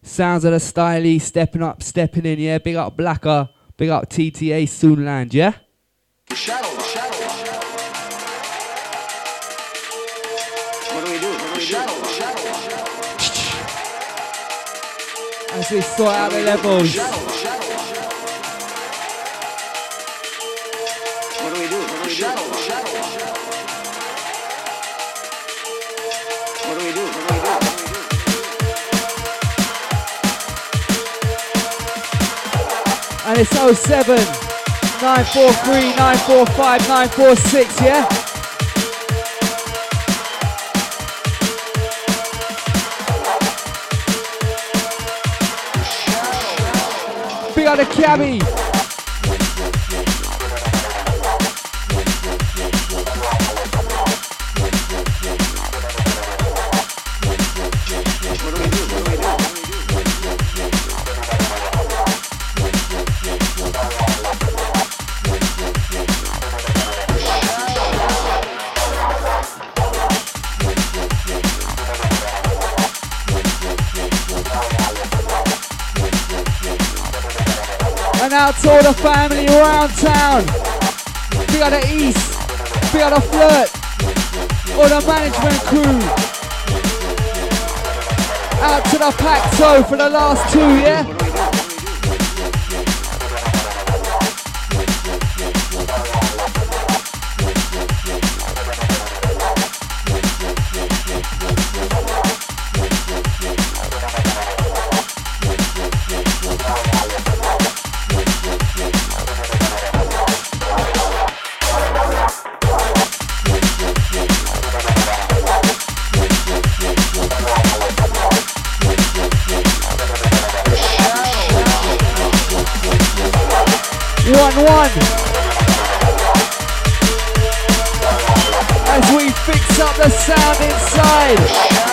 Sounds of the stylie, stepping up, stepping in, yeah? Big up Blacker, big up TTA Soonland, yeah? The shadow. What do we do? The shadow. As we sort out the levels. What do we do? The shadow. What do we do? And it's 07 943 945 946, yeah? Big on the cabbie. And out to all the family around town. Big on the East, big on the Flirt, all the management crew. Out to the Paxo for the last two, yeah? One. As we fix up the sound inside.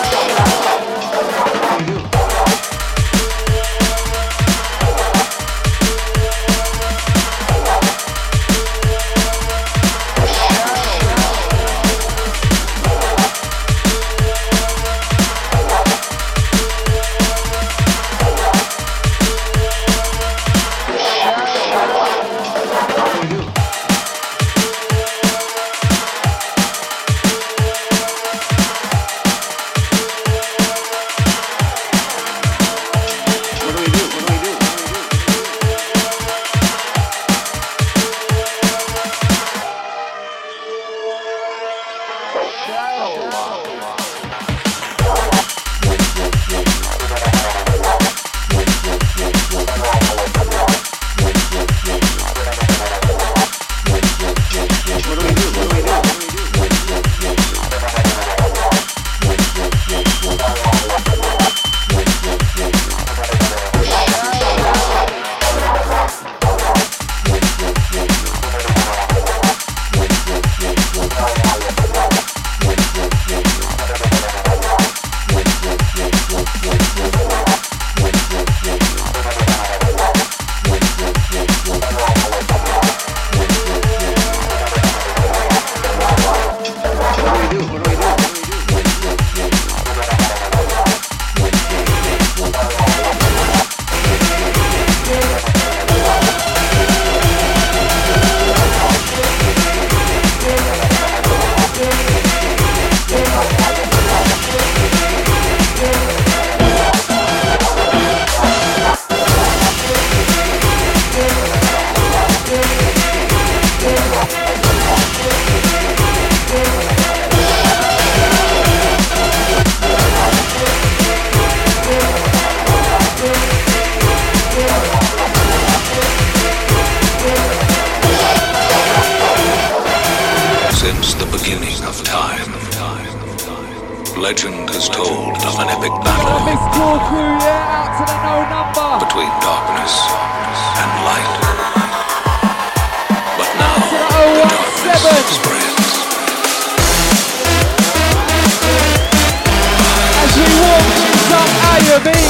Since the beginning of time, legend has told of an epic battle between darkness and light. But now the darkness spreads. As we walk in some AUV.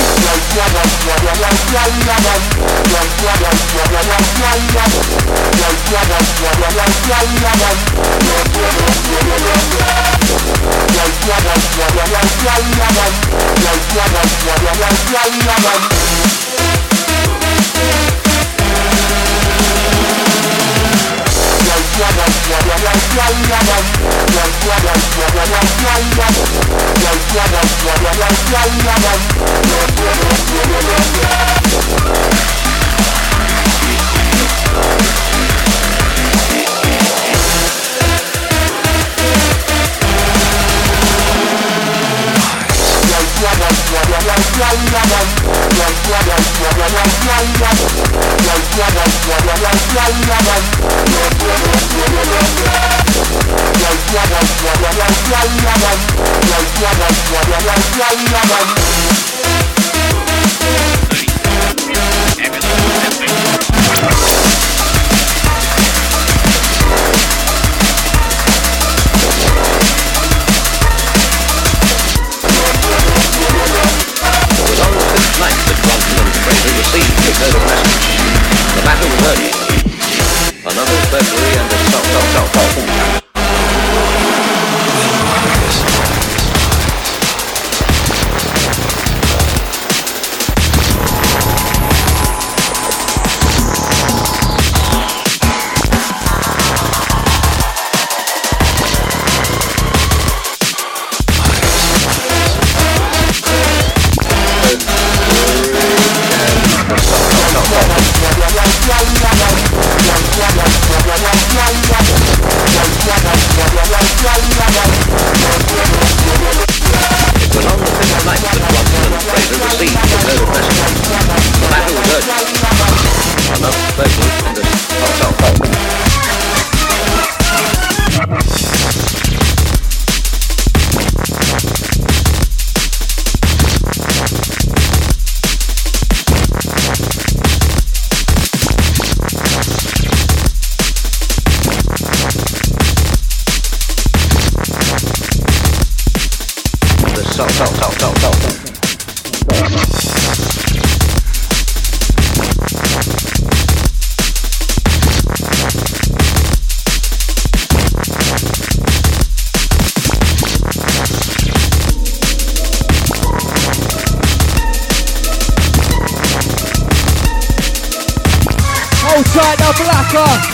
Outside the blacker.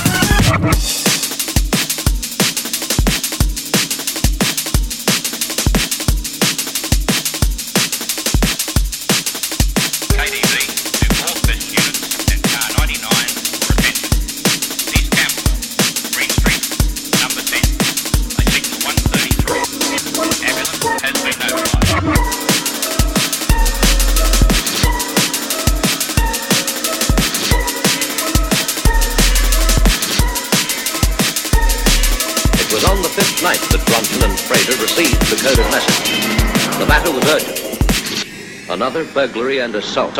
Night that Brunton and Fraser received the coded message. The matter was urgent. Another burglary and assault.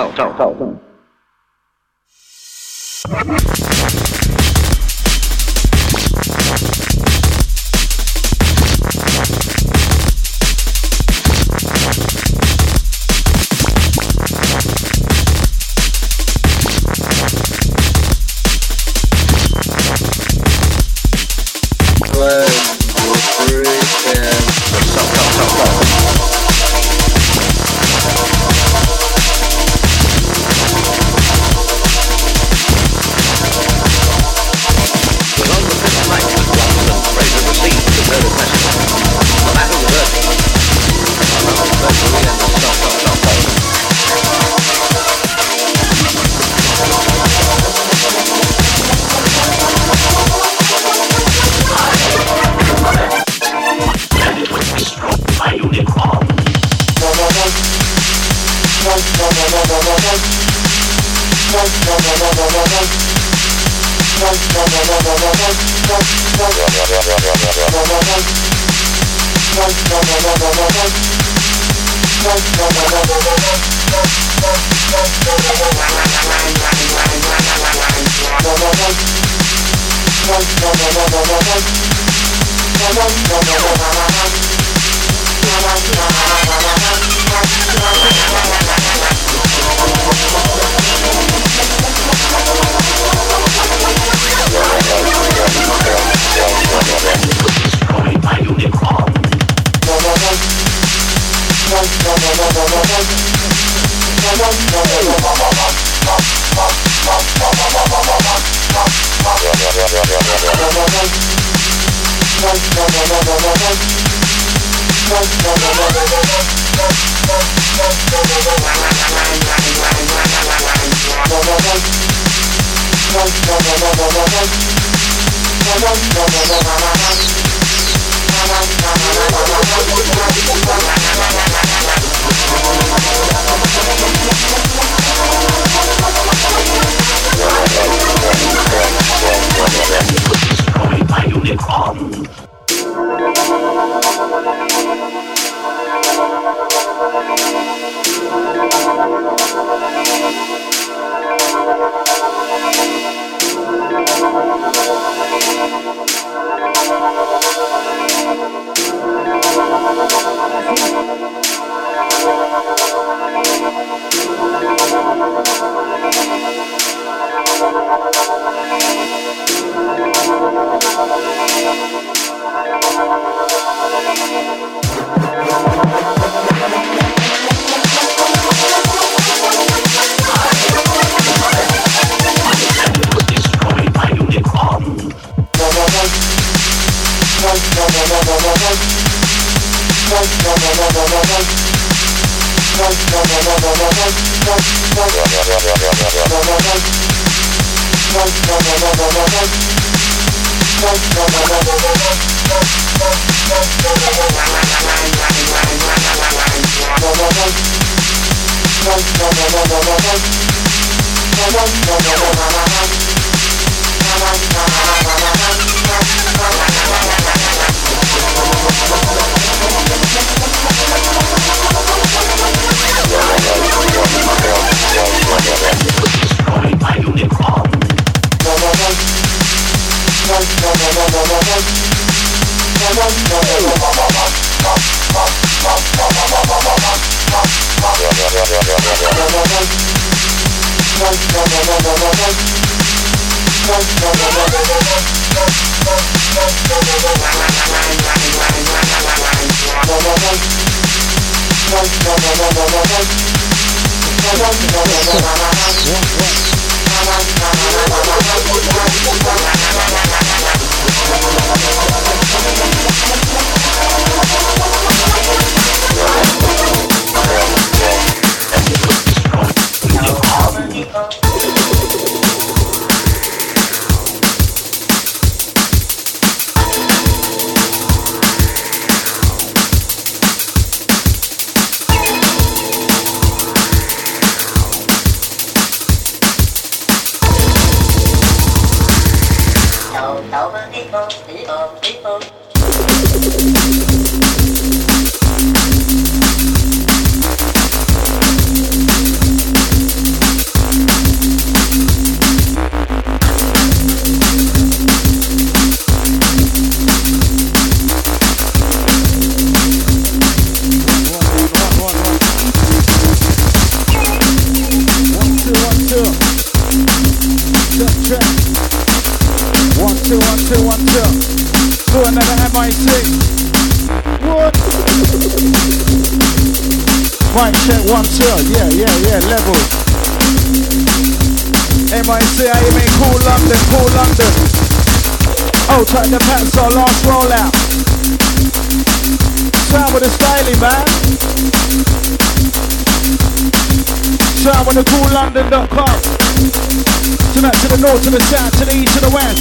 To the south, to the east, to the west.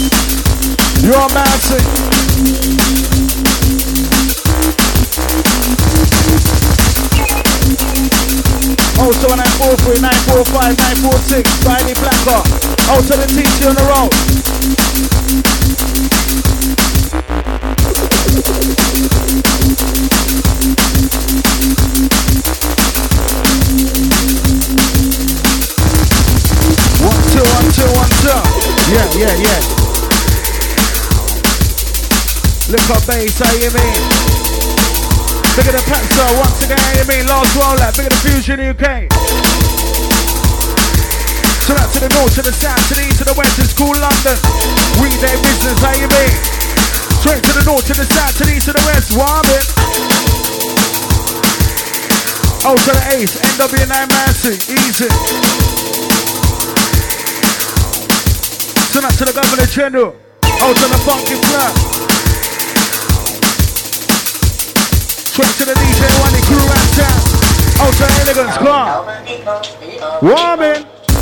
You're mountain. Also on 943, 945, 946, Friday Blacker. Also the TC on the road. Yeah. Look up bass, how you mean? Bigger the Panzer, once again, how you mean? Last rollout, bigger the Fusion UK. So out to the north, to the south, to the east, to the west, it's cool London. Weekday business, how you mean? Straight to the north, to the south, to the east, to the west, warm it. Out to the Ace, NW9 Massey, easy. Send up to the Governor General. Out to the Funky Flat. Straight to the DJ Wani crew around town. Out to Elegance, come on. Warming.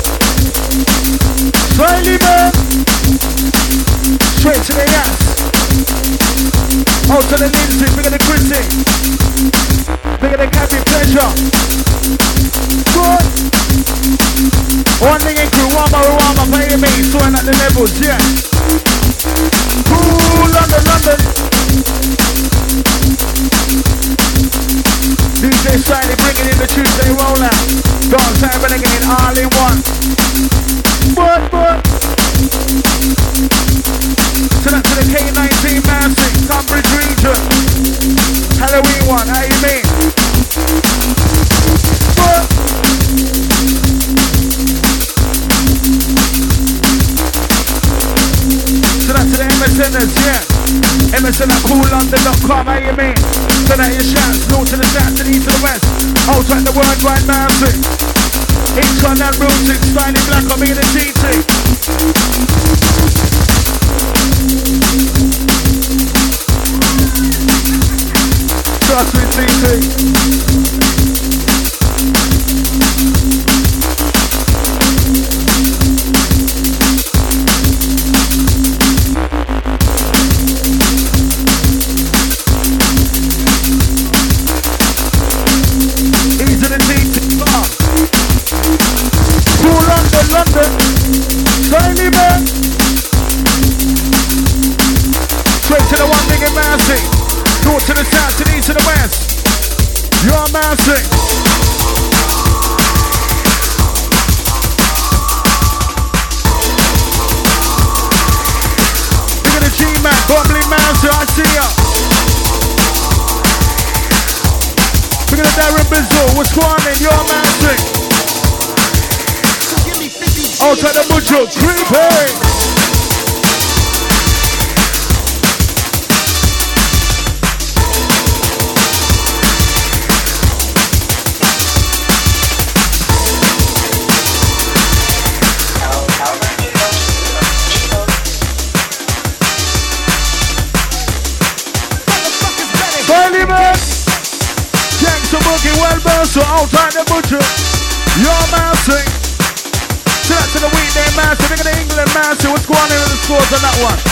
Smiley man. Straight to the Yass. Out to the Lindsay, bigger the Chrissy. Bigger the Cappy Pleasure. Good. One thing in crew, one more, pay me. Throwing at the levels, yeah. Cool, London, London. DJ Shiny bringing in the Tuesday rollout. Dance time renegade all in one. But. Send up to the K19 Massey, Cambridge region. Halloween one, how you mean? But. Send up to the MSNers, yeah. MSN at coollondon.com, how you mean? Send out your shouts, north to the south, to the east to the west. Out at the worldwide Massey. Each one that rooted, styling black on me in the TT. Trust me, TT. Easy to TT. Cool London. Shiny man. Straight to the one big in Massey. North to the south, to the east to the west. You're Massey. Look at the G-Man, bubbly Massey, I see ya. Look at the Darren Bizzle, what's going on? You're Massey. Outside the butcher, creepy. Finally, man. Gangsta boogie, well burned, so outside the butcher. You're Massey. Shout out to the weekday Massey, look at the England Massey. What's going on in the scores on that one?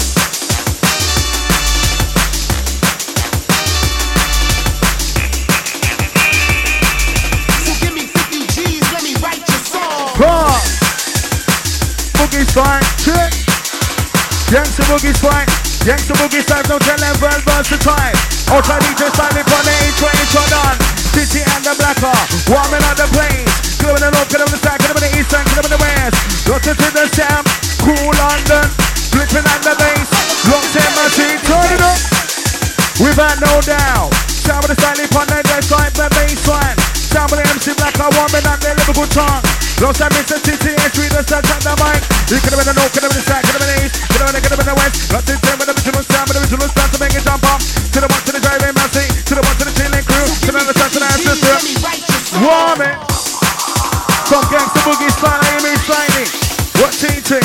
So give me 50 G's, let me write your song. Boogie's fine, check. Gangsta Boogie's fine. Gangsta Boogie styles, no tell them well versatile. Outside DJ styling for the H-Range on. City and the Blacker, warming up the place. Get up in the north, get up in the south, get up in the east, and get up in the west. Listen to the sound, cool London, flipping at the bass. Long time machine, turn it up. We've had no doubt. Sound with the styling on the dead side, the bass line. Sound with the MC Blacker, warming up their Liverpool tongue. Long time Mr. City, H3, the touch at the mic. You get up in the north, get up in the south, get up in the east, get up in the west. Lots of time with the original sound, with the original start to make it jump up. To the one, to the driving Massey, to the one, to the chilling crew, to the other side, to the sister. Warm it. Some Gangsta Boogie style, Amy Shiny. What TT?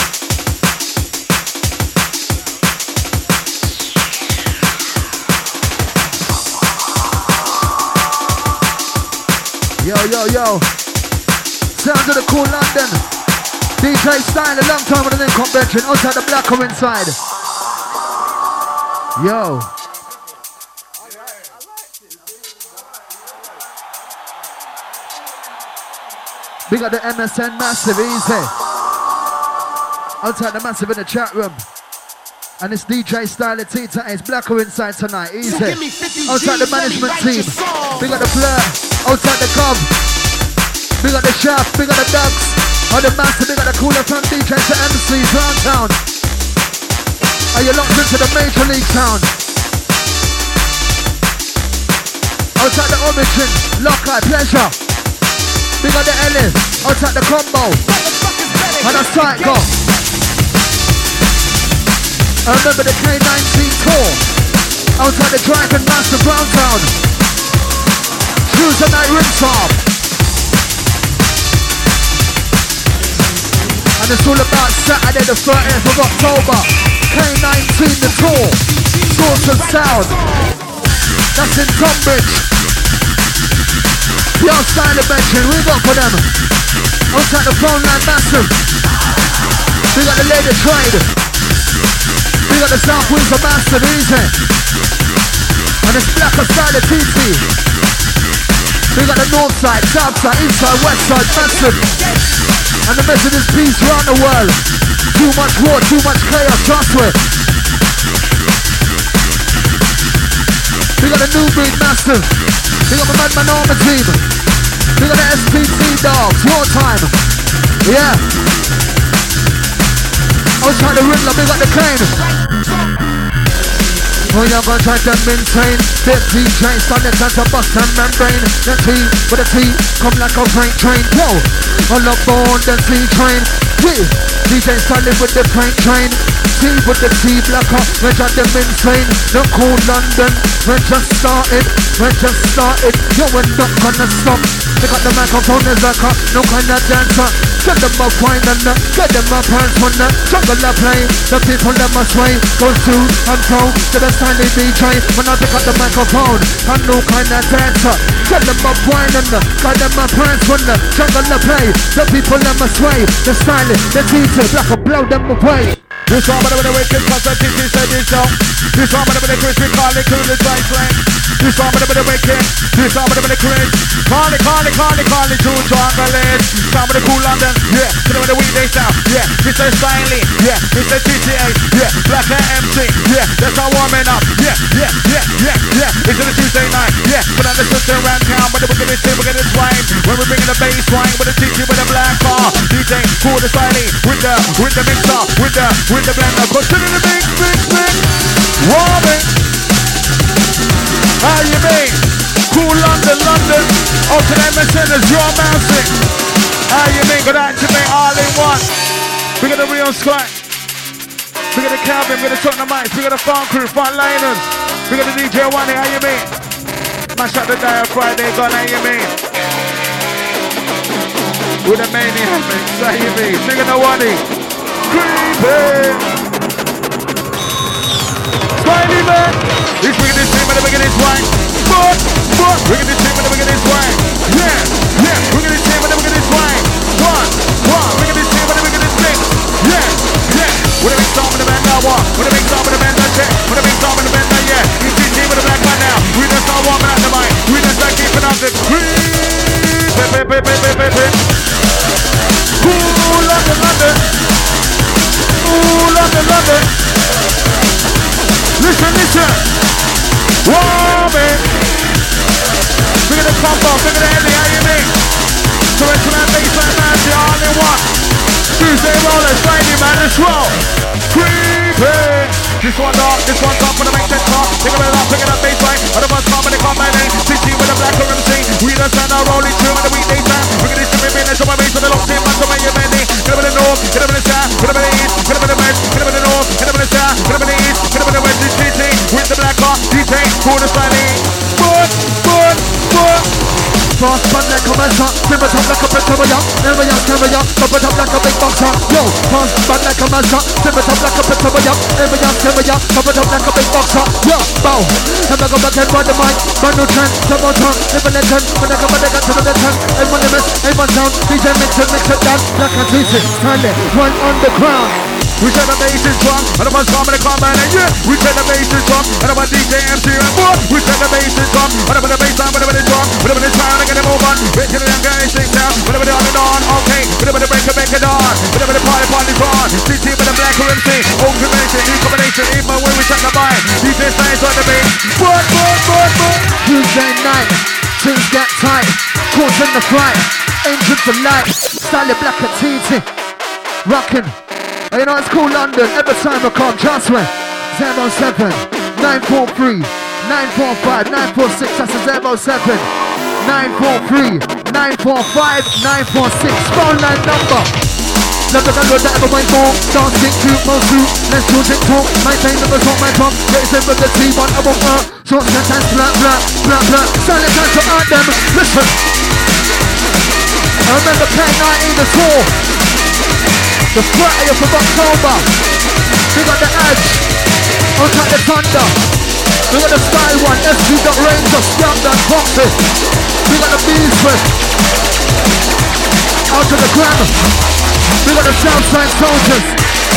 Yo. Sound of the cool London. DJ Style, a long time with the convention. Outside the Blacker inside. Yo. We got the MSN Massive, easy. Outside the Massive in the chat room. And it's DJ Style, Tita, it's Blacker inside tonight, easy. Outside the management team. We got the Blur. Outside the Cobb. We got the Shaft, we got the Ducks. On the Massive, we got the Cooler from DJ to MCs round town. Are you locked into the Major League town? Outside the Origin, Lockhart, Pleasure. We got the Ellis, outside the Combo. And a Psycho. I remember the K19 tour. Outside the Dragon Master Brown Town. Tuesday night rinse off. And it's all about Saturday the 30th of October. K19 the tour. Source of Sound. That's in Tonbridge. The outside of mention, we got for them. Outside the phone line massive. We got the Lady Trade. We got the South Windsor massive, easy. And it's black outside the TT. We got the north side, south side, east side, west side, massive. And the message is peace around the world. Too much war, too much chaos, trust me. We got a new breed massive. We got the Madman Army team. We got the SPT dogs, wartime. Yeah. I was trying to riddle, we got the cane. Oh, you're gonna try to maintain. Big DJ, standing at the bust and membrane. The T with a T, come like a freight train. Whoa, all aboard the T train. DJ standing with the freight train. T with the T blocker, we're just them insane. Don't call London, we're just started. Yo, we're not gonna stop. They got the microphone as a cut, no kind of dancer. Get them up wine and get them up hands when the jungle are play. The people that must sway, goes to and fro to the stylish DJ. When I pick up the microphone, I'm no kind of dancer. Get them up wine and get them up hands when the jungle are play. The people that must sway, the stylish, the DJ, black will blow them away. This one with the wicked cause the TT said it so. This one with the Chris, we call it cool as right slang. This one with the wicked, this one with the Chris. Call it, two triangles. Some with the cool London, yeah. Put with the weekday sound, yeah. Mr. Styling, yeah. Mr. GTA, yeah. Black MC, yeah. That's how warming up, yeah. It's on a Tuesday night, yeah. Put on the sister around town, but we're gonna say we're gonna swine. When we're bringing the bass wine with the TT with the black car. DJ, cool the styling, with the mixer, with the blender. Consider the big. Warming. How you mean? Cool London. Out to the MSN as you're bouncing. How you mean? Gonna activate all in one. We got the real squad. We got the Calvin, we got the Tottenham Mics, we got the farm crew, frontliners. We got the DJ One here, how you mean? Mash up the dial Friday, gone, how you mean? With the maniac mix, how you mean? We got the One here. Creeping. Smiley man. He's bringing this team and they're bringing this wine. But, bringing this team and they're bringing this wine. Yeah, bringing this team and they're bringing this wine. One, bringing this team and they're bringing this thing. Yeah. With a big storm in the band now, what? With a big storm in the band, that's it. With a big storm in the band, yeah. It's team with the black man now. We just start warming up the mic. We just start keeping up the Ooh, London. Ooh, London. Listen. Warming. Look at the pump up, look at the Ellie, how you mean? So it's that baseline man, the all in one. Tuesday rollers, Friday man, let's roll. Creeping. This one dark, this one top, when I make that talk. Pick it up baseline. Other ones come and they come by name. CT with a black MC. We don't stand our rolling through in the weekday time. We're gonna see me being there, so my base on the locked in, man, so when you're ready. Get up in the north, get up in the south, get up in the east, get up in the west, get up in the north, get up in the south, get up in the east, get up in the west. This CT with the black car, DJ, for the styling. Fast man like a master, simmer top like a petrol young. Never young, top it up like a big boxer. Yo, fast man like a master, simmer top like a petrol young. Never young, top it up like a big boxer. Yo, bow. Never go back and run the mic. Run no trend, come on tongue. Never let turn, when I come back to the turn. Everyone the mess, everyone sound. DJ mix it down. Like a TC, turn it, one on the ground. We said the bass is strong, and the one's coming to come and yeah. We said the bass is strong, and the one DJ MC and more. We said the bass is strong, and the bass line, whatever it's strong, whatever it's trying to get them over. We're killing them guys, sing down, whatever they're on and on, okay. Whatever the break it on, whatever the party's on. CT with the black MC, old combination, new combination, even when we check the mind. DJ signs on the bass. But. Tuesday night, things get tight, course in the flight, engine to light, style it black at TT, rockin'. You know it's cool London, every time I come, trust me. 07 943 945 946, that's a 07 943 945 946, phone line number. Love the girl that ever went for. Dance, think, shoot, most shoot. Let's do it, talk. My pain never talk, my tongue. Get it with the T1, I won't hurt. Short sentence, blah, blah, blah, blah. Silent time to earn them. Listen. I remember K19 the tour. The 30th of October. We got the Edge. On top the Thunder. We got the Sky One. SG.Rangers. Scamdon, Foxy. We got the Beast West. Out to the Gram. We got the Southside Soldiers.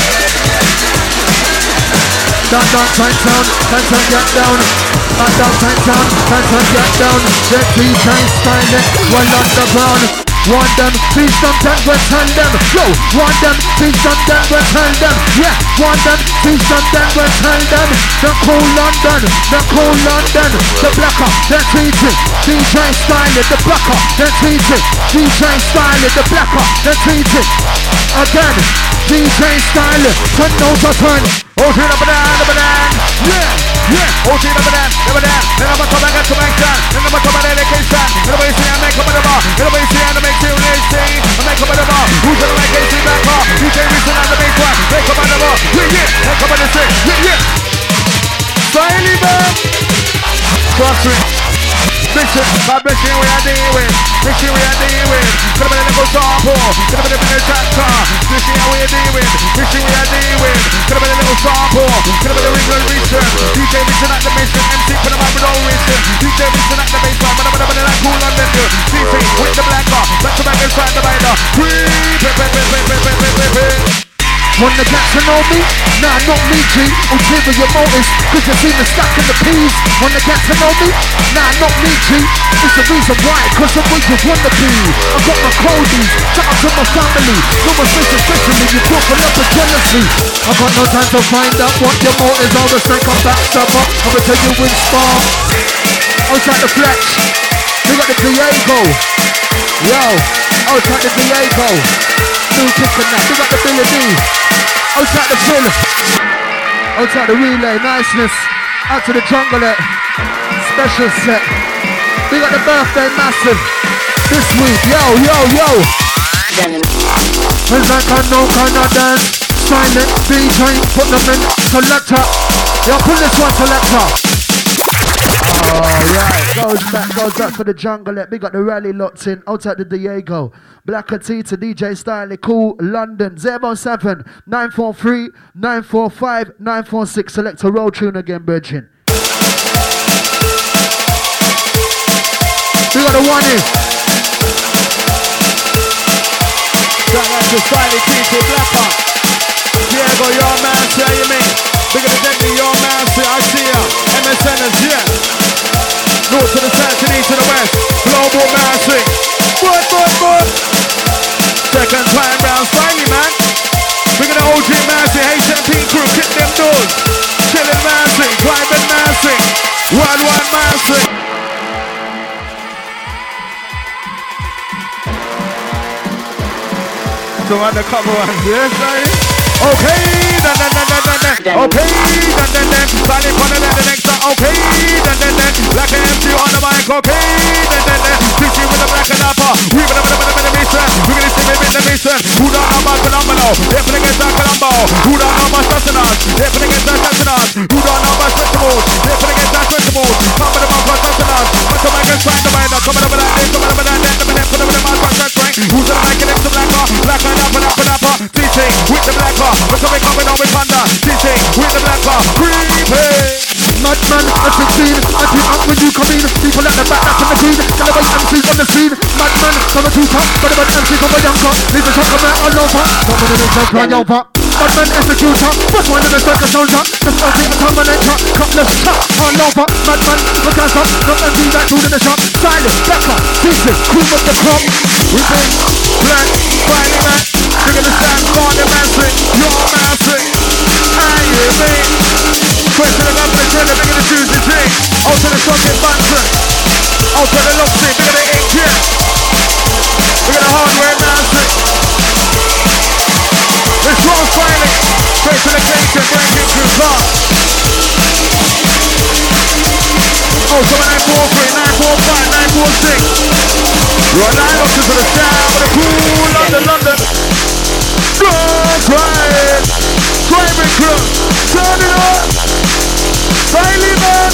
Down, tight down, get down. Down, tight down, get down. The DJ styling, well underground. Want them, please don't then return them. Yo, want them, please don't then return them. Yeah, want them, please don't then return them. The cool London, the blacker, the teaching. DJ styling, the blacker, the teaching. DJ styling, the blacker, the teaching. Again, DJ styling, 10 notes a turn. Oh, shit, up and down, yeah. Oh, shit, up and down. Then I'm come back and come back down. Then I'm come back and education. Nobody say I make up at the bar. Nobody say I make serious thing. I make up at the bar. Who's gonna make it back bar? You can't listen on the bass one. Make up at the bar. Yeah. Make up at the six. Yeah. Finally, man. Cross it. Mission, God bless you, we are dealing with. Mission, we are dealing with. Could have been a little sample. Could have been a chapter. Mission, we are dealing with. Mission, we are dealing with. Could have been a little sample. Could have been a regular reason. DJ Mission at the mission. MC put them up with no reason. DJ Mission at the baseline. But I'm gonna like cool London. DJ with the blacker. Back to back inside the binder. Wanna get to know me? Nah, not me, G. Ulterior motives, cause you see me stacking the peas. Wanna get to know me? Nah, not me, G. It's the reason why, cause I'm where you wanna be. I got my codies, shout out to my family. No more fish especially, you talk a lot of jealousy. I got no time to find out what your motives are. The snake I'm back, stop up, I'ma tell you in spark. Outside the flex, we got the Diego. Yo, outside the Diego. New kicking that, we got the Billy D. Outside the Phil. Outside the relay, niceness. Out to the jungle, special set. We got the birthday massive this week. Yo. It's like I know kind of dance. Silent DJ, put them in selector. Yo, pull this one selector. Alright, goes back for the jungle. We got the rally locked in. Outside the Diego. Blacker T to DJ Style, cool London 07 943 945 946. Select a roll tune again, Virgin. We got the one in. Shout out to Style T to Blacker. Diego, your man, see how you mean? Bigger than Deadly, your man, see I see ya. MSNers, yeah. North to the south, to the east to the west. Global man, sing. Good. Second time round, finally, man. Bigger than OG Massey, HMP crew, kick them doors. Chillin' Massey, Climbing Massey, Worldwide Massey. So undercover ones, yes, right? Okay, then. Okay, then. Sally put it at the next time. Okay, then. Black and MC on the mic. Okay, then. Fishing with the black and upper. We with the mission. We're gonna see me in the mission. Who don't know about phenomenal? They're putting against that Colombo. Who don't know about Sassinas? They're putting against that Sassinas. Who don't know about Stretchables? They're putting against that Stretchables. Come with the mouth for Sassinas. But come against find the binder. Come over that day. Come over that day. Put them in the mouth for Stretch. Who's gonna make it into blacker? Blacker and upper. Teaching with the blacker. We're coming on with Panda. Teaching with the blacker. Creepy. Madman at 16, I keep up when you come in. People at the back, that's in the green. Celebrate MCs on the scene. Madman, from a two-top, but about MCs from a younger. Leave the shot come out all over. Somebody needs to try over. Madman executor, first one in the circus soldier. The first thing, a terminator, cutlass, shot all over. Madman, look at us, not MC that dude in the shop. Silent, blacker, teaching, cream of the crop. We bring black, finally man. We're gonna stand for the massive, your massive. I hear me. Question about the trailer, they're gonna choose the thing. Out to the socket bunker. Out to the lofty, they're gonna ink here. We're gonna hardware massive. It's Rose Filing. Straight to the kitchen, breaking through car. Oh, so 943, 945, 946. You're 9 up to the sound with a cool London. Driving crew, turn it up. Smiley man.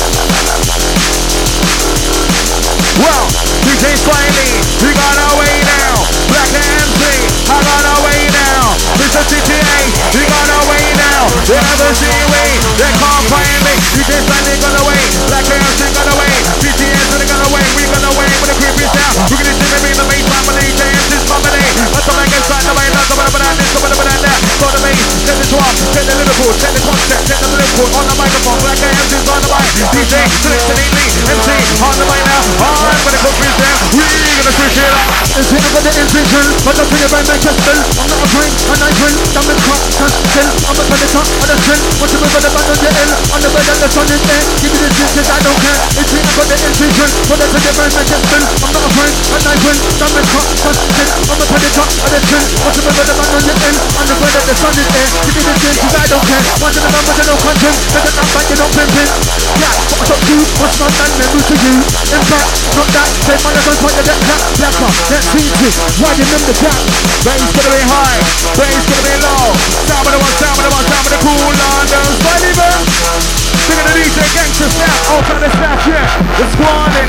Well, DJ Smiley, we got our way now. Black MC, I got our way now. Mr. CTA, we got our way now. They never see me, they can't find me. DJ Smiley got away, Black MC got away. CTS they got away, we got away with the creepy sound. We're gonna see me in the main family, JMC's family. That's all I can find the way, not the one about this, the one about that. So the main, take the swap, take the Liverpool, take the concept, take the Liverpool on the microphone. Black MC's on the mic. DJ, selecting MC on the mic now. Alright, when it comes to them, we're gonna switch it up. It's here for the incision, but I'm thinking about my chest bill. I'm not a drink, and I drink, damn it, crop, touch, chill. I'm a predator, on the chin. What's the move on the band on the hill? On the bed and the sun is there. Give me the juices, I don't care. It's here for the incision, but I'm thinking about my chest bill. I'm not a drink, and I drink, damn it, crop, touch, chill. I'm a predator, on the chin. What's the move on the band on the hill? On the bed and the sun is there. Give me the juices, I don't care. Watching the numbers, I don't content. Better not back, you don't pimpin'. Yeah, what's up to you? What's my man, man, move to you? In fact, not that, say man, I don't point to that black, blacker. That's easy, why you in the gap? Bass gonna be high, bass gonna be low. Sound of the one, sound of the one, sound of the cool London. Smiley man. Big of the DJ Gangsta Snap, out on the snap, yeah. The squading.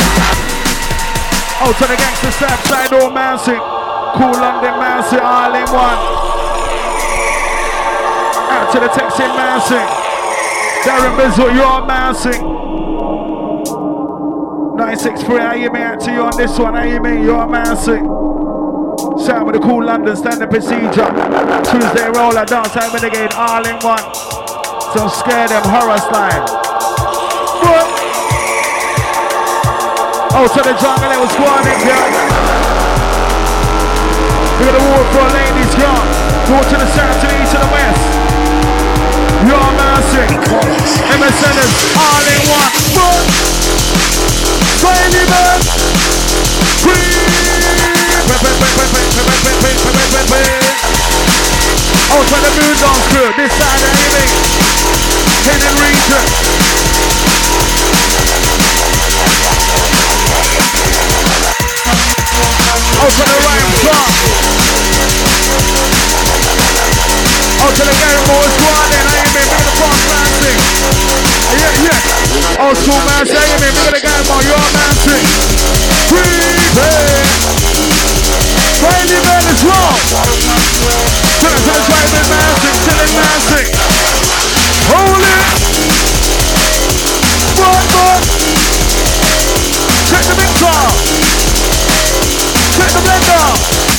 Out on the Gangsta Snap, side door Mousy. Cool London Mousy, all in one. Out to the Texan Mousy. Darren Bizzle, you're Mousy. 963, how you mean out to you on this one? How you mean? You're Mousy. Sound with the cool London standard procedure. Tuesday roller, dance time with the game, all in one. So scare them horror style. What? Oh, to the jungle, it was squatting, girl. We got a war for ladies, girl. Go to the south, to the east, to the west. You're Mercy. MSN's all in one. What? Smiley man. Oh, for the moon dance crew, this side of Amy, hidden region. Oh, for the rhyme song. Oh, to the Gary Moore squad, and Amy, bring the front dancing. Yeah. Oh, school man, say Amy, bring the Gary Moore, you're dancing. Smiley man is wrong. Turn to the driving massive, chilling massive. Hold it. What? Check the mixer. Check the blender.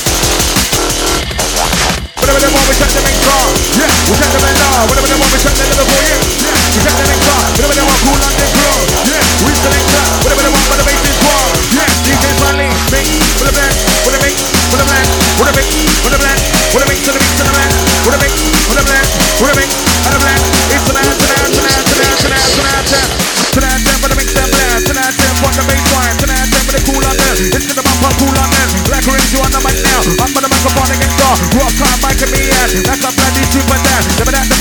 Whatever they want, we check the mixer. Yeah, we check the blender. Whatever they want, we check the Liverpool. Yeah, we check the mixer. Whatever they want, cool London crew. Yeah, we select that. Whatever they want, but the bass is warm. Yeah, DJ Smiley, mix with a blend, with a mix, with a blend, with a mix, with a blend, with a mix, with a mix, with a blend, with a mix, with a blend, with a mix, and a blend. It's tonight, for the mix and blend, tonight for the bass line, tonight for the cool London. It's gonna bump up cool London. Black rings you on the mic now. I'm on the microphone against door. Rock time, mic and me and that's a bloody super dance. Never that,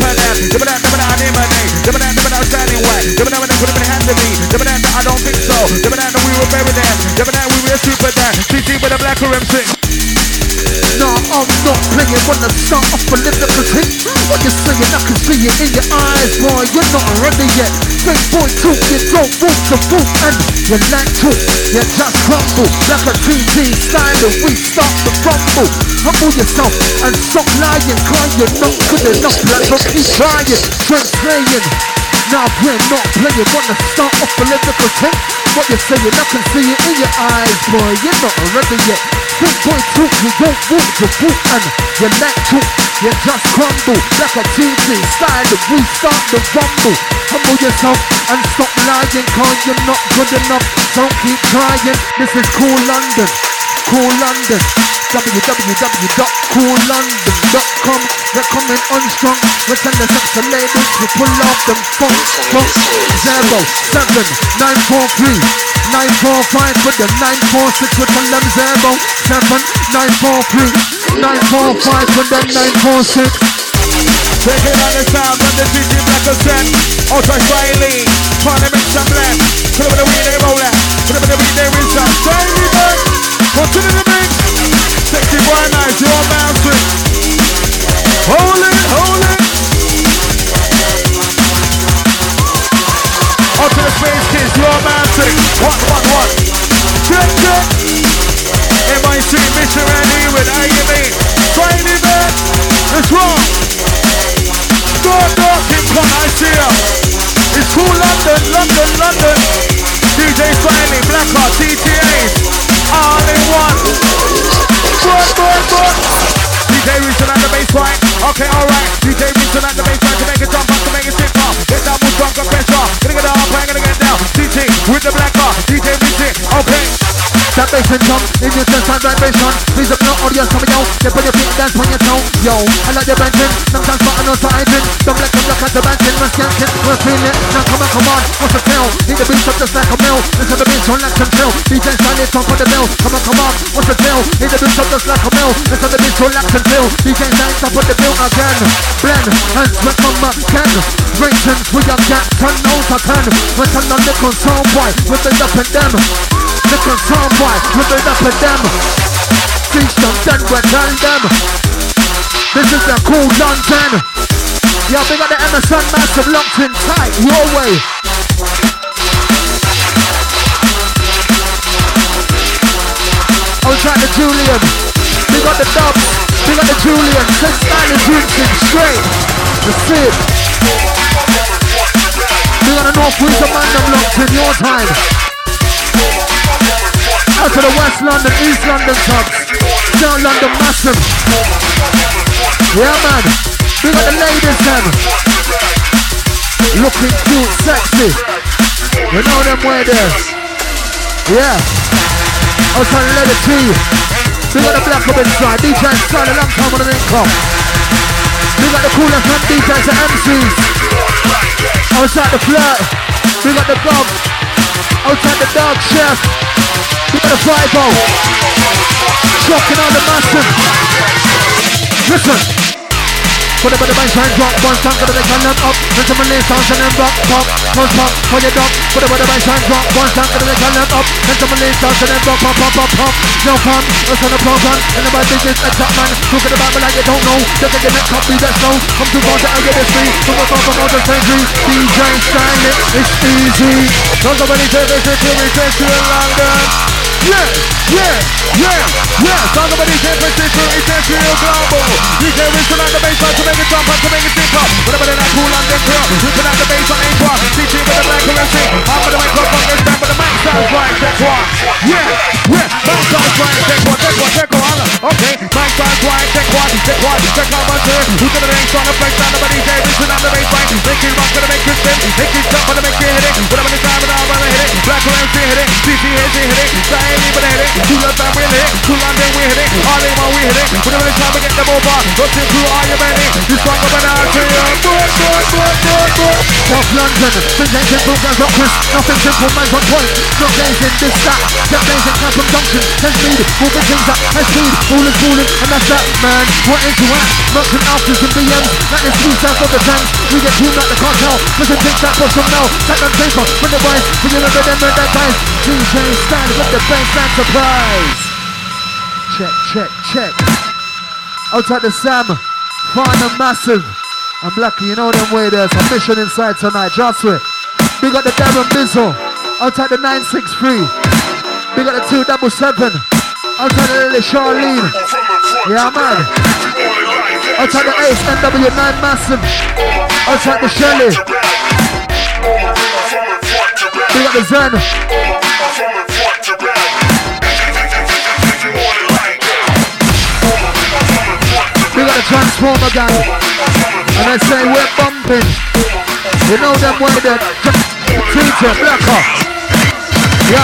standing white. Never that, put him in the hand of me. Never that, I don't think so. Never that, we will bury them. Never that, we will super dance. CC with a black MC. Nah, I'm not playing when I start off a lyrical hit. What you saying, I can see it in your eyes, boy, you're not ready yet. Big boy talk, you don't walk the boot, and you like to, you just crumble. Like a TT style, and we start to crumble. Humble yourself and stop lying, crying, you're not good enough, like don't keep trying. Strength playing, now we're not playing, wanna start off a lyrical hit. What you saying, I can see it in your eyes, boy, you're not ready yet. Big boy talk, you don't walk the boot, and you like to, you just crumble. Like a TT style, and we start to rumble. Humble yourself and stop lying, cause you're not good enough. Don't keep trying, this is Cool London. Cool London, www.coollondon.com. They're coming on strong. We're telling the sex ladies to pull off them funk. 07943 945 with the 946 with them 07943 945 with them 946. Take it on the sound from the DJ Black Set. Ultra Smiley, trying to make some blend. Put up the weed they roll out. Put up the weed they rinse out. Smiley man, continue the mix. Sexy boy nice, you're bouncing. is wrong. Go, King Kong, I see ya. It's cool London. DJ Smiley, Blackheart, TTAs, all in one. Good. DJ Reason at the baseline. Okay, alright. DJ Reason at the baseline to make it jump up, to make it sit up. Get down, move drunk, pressure. Gonna get up, I'm gonna get down. DJ with the Blackheart. DJ Reason, okay. That bass and jump in your chest and vibration. Please up no audience coming out. Get on your feet and dance on your toe. Yo, I like the benching. Sometimes but I know so I drink. Don't let them look at the benching. We're skanking, we're feeling it. Now come on, what's the feel? Need the beats up just like a mill. Listen to the beats, relax and chill. DJ Stanley, top of the mill. Come on, what's the feel? Need the beats up just like a mill. Listen to the beats, relax and chill. DJ Stanley, top of the mill again. Blend, hands went from my can. Ratings, we have got 10 out of 10. We're turning on little sound boy. We're build up in them. Little sound boy, we build up with them. Teach them, then we tell them. This is the cool London. Yeah, we got the Emerson Massive locked in tight, your way. Outside the Julian, we got the Dubs, we got the Julian. Six style is rinsing straight. That's it. We got the North Windsor Man locked in your time. Out to the West London, East London Tubs, South London Massive. Yeah man, we got the ladies then. Looking cute, sexy. You know them way there. Yeah. Outside the leather T. We got the black up inside. DJ Star, a long time on the income. We got the coolest man DJs and MCs. Outside the flirt. We got the dog. Outside the dog chef. We got a 5-0. Shocking on the massive. Listen. Put it by the baseline drop. One time got to make a lamp up. Then someone lays down and then rock, pop. One pop, for your dog. Put it by the baseline drop. One time got to make a lamp up. Then someone lays down and then rock, pop. No fun. What's on the program? And about business, exact man. Talking about me like you don't know. Just get your neck up, be that slow. Come too far to get this free. From the far from all the centuries. DJ Stanley, it's easy. Don't nobody take this until we take to London. Yeah. Don't nobody take this until we take to global. DJ Winston at the baseline to make it jump up, to make it dip up. Whatever that cool London girl. Winston at the baseline ain't one. DJ with the black currency. I'm with the microphone this time, but the mic sounds right. Check one. Yeah. Mic sounds right. Check one. Okay. Mic sounds right. Check one. Check out one, two. Who's gonna make on the place down the DJ Winston at the baseline. Make it rock, gonna make it spin. Make it jump, gonna make it hit it. Whatever the time, but I'm gonna hit it. Black currency hit it. DJ hit it. Anybody hit it, to London we hit it, to London we hit it, all in one we hit it, whenever it's time to get them over, what's it through all your money, you strong up and out to you, good. South London, things ain't simple, guys not Chris, nothing simple, man's on point, no games in this stack, that games in Clapham Junction, 10 speed, moving things up, high speed, falling, and that's that, man, what into act, merchant afters and BMs, like the streets south of the Thames, we get tuned like the cartel, listen things that push them now, that on paper, with the rise, we remember them and that guys, DJ Stand with the baseline surprise. Check. Outside the Sam, Fine and Massive. I'm lucky, you know them way there's a mission inside tonight, Joshua. We got the Darren Bizzle. Outside the 963. We got the 277. Outside the Lily Charlene. Yeah man. Outside the Ace NW9 Massive. Outside the Shelly. We got the Zen. We got a Transformer gang. And I say we're bumping. You know them way that teacher, Blacker. Yo.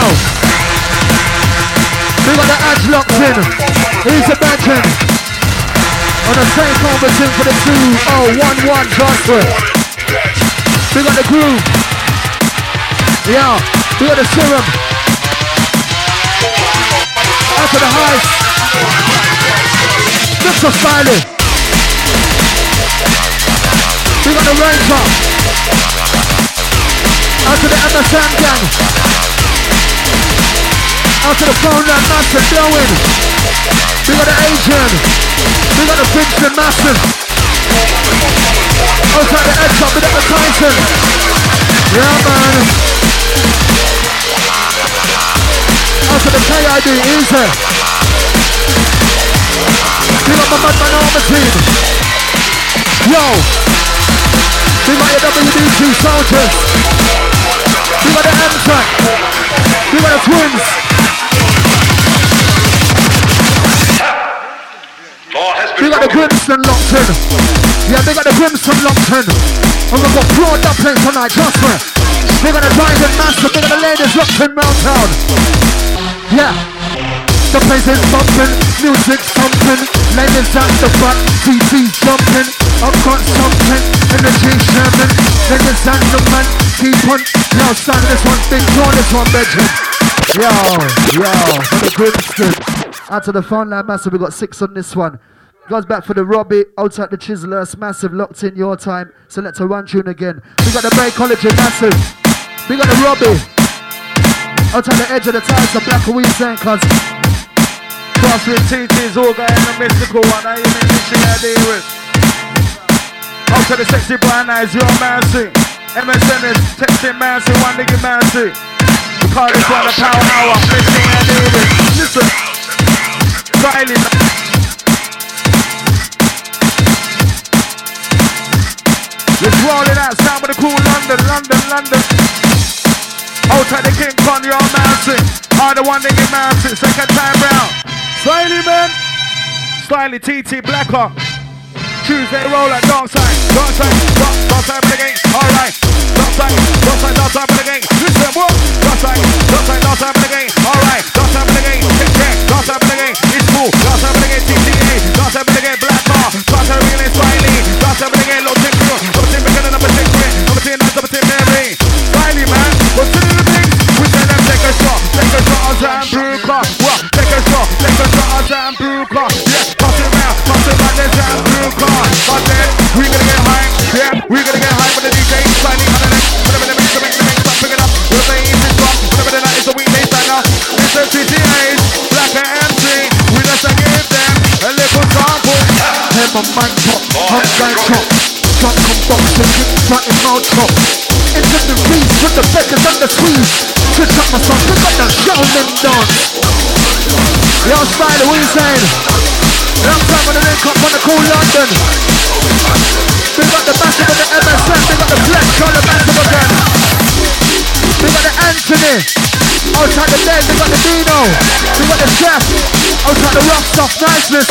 We got the Edge locked in. He's a legend. On the same conversation for the 2011 Joshua. We got the Groove. Yeah. We got the Serum. After the Heist. Look so stylish. We got the Ranger. Out to the MSM gang. Out to the phone line Massive blowing. We got the Asian. We got the Vincent Massive. Outside the Edge up, we got the Tyson. Yeah man. Out to the KID, easy. We got the Madman Armor team. Yo, we got the WD2 soldiers. We got the M-Track. We got the twins. We got the Grimston locked in. Yeah, they got the Grimston locked in. And we've got pure dumplings tonight, trust me. We got the Diamond Master, we got the ladies locked in Meltdown. Yeah. The place is bumping, music thumping, ladies at the front, TT jumping, I've got something, energy sharing, ladies and the man, keep on, now stand this one, big draw this one, bedroom. Yo, for the Grimston. Out to the Funland Massive, we got 6 on this one. Goes back for the Robbie, outside the Chiselers, Massive, locked in your time, select a run tune again. We got the Bay College in Massive, we got the Robbie, outside the edge of the tires, the Black Weeds and cuz. Crosswind TT's all going the mystical one, how you mean this shit I deal with? Out to the sexy boy now is your Mercy. MSN is texting Mercy, one nigga Mercy. We call this one the power hour, this thing I deal with. Listen, Riley. Let's roll it out, sound of the cool London. Outside the King Kong, your Mercy. All the one nigga Mercy, second time round. Slightly, man. Slightly, TT, Blacker. Tuesday, roll at dark side of the game. Alright. Dark side of the game. Listen, what? Dark side of the game. Alright. Dark side of the game. Check. Dark side of the game. It's cool. Dark side of the game. TTA. Dark side of the game. Blacker. Dark side of the game. Slightly. Dark side of the game. Low tip crew. Number 10 beginning, number 10 quit. Number 10 nice, number 10 Mary. Slightly, man. Consider the things. We tell them take a shot on Sam Brooker. What? Take a shot on Sam Brooker. Yeah, pass it round the Sam Brooker. But then, we gonna get high. Yeah, we gonna get high with the DJ. Slightly on the next. Whatever the mix, stop picking up. We'll say easy drop. Whatever the night is a weekday stand up. It's a TTAs, Black and MC. We just give them a little sample. Head my mic top, hot guy chop. Drunk on boxing, front in mouth chop. Into the reach with the beckers and the squeeze. Switch up my song, pick up that shouting dance. Yo, Spider, what you saying? Long time on the link up on the cool London. We got the Massive and the MSN, we got the Flex on the Massive again. We got the Anthony. Outside the bed, we got the Dino. We got the Chef. Outside the rough stuff, niceness.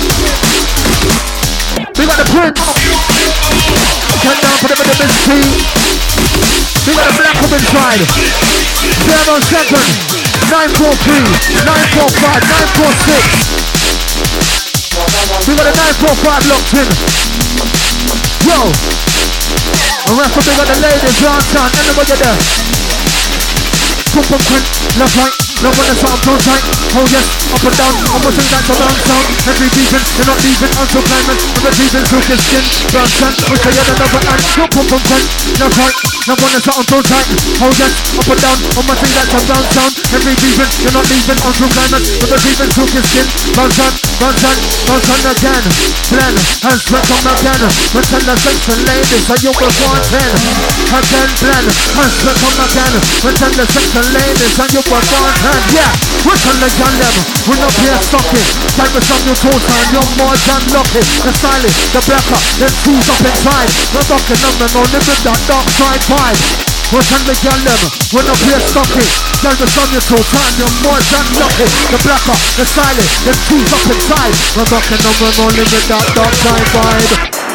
We got the Prince. Turn down for the mystery. We got the Black Hub inside. 0-7 943 945 946. We got a 945 locked in. Yo. And rest up, we got the ladies round town. Everybody there. Pump, left, right. Love when the sound flows right. Oh yes, up and down. I'm watching that around sound. Every beeping, you're not leaving until climbing. I'm a breathing through the skin. Round sun, we say you're another hand. Go pump, left, right. Love when the sound flows right. Oh yes, up and down. I'm watching that around sound. Every beeping, you're not leaving until climbing. I'm a breathing through the skin. Round sun again. Plan, hands sweat on again. Return the sex and ladies, so you will want 10. Again, plan, hands sweat on again. Return the sex and ladies, and you will want 10. Yeah, we're trying to get them. We're not here stocking. Time to stop your toe time. You're more than lucky. The stylish, the blacker, the tools up inside. We're rocking them and only with that dark side vibe. We're trying to get them. We're not here stocking. Time to stop your toe time. You're more than lucky. The blacker, the stylish, the tools up inside. We're rocking them and only with that dark side vibe.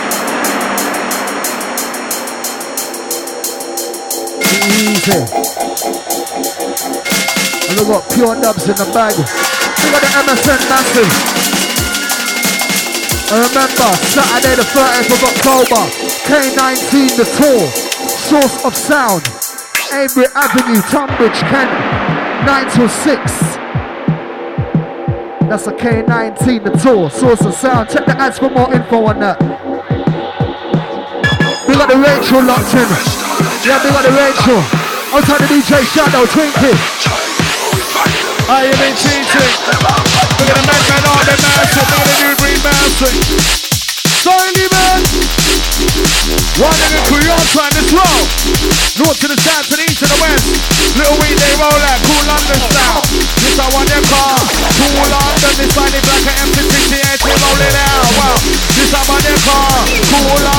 Easy. And we got pure dubs in the bag. We got the MSN Massive. And remember, Saturday the 30th of October, K19 the tour, Source of Sound, Avery Avenue, Tunbridge, Kent, 9 till 6. That's a K19 the tour, Source of Sound. Check the ads for more info on that. We got the Rachel locked in. Yeah, we got the Rachel. Outside the DJ Shadow, Twinkie. I am in cheating. We're gonna make an all the massive. We're gonna do green massive. Sorry, man. One nigga crew, y'all trying this roll. North to the south, to the east, to the west. Little weed, they roll out. Cool London style. This I want their car. Cool London, this slightly black and empty 68. They roll it out. Wow. This I want their car. Cool London.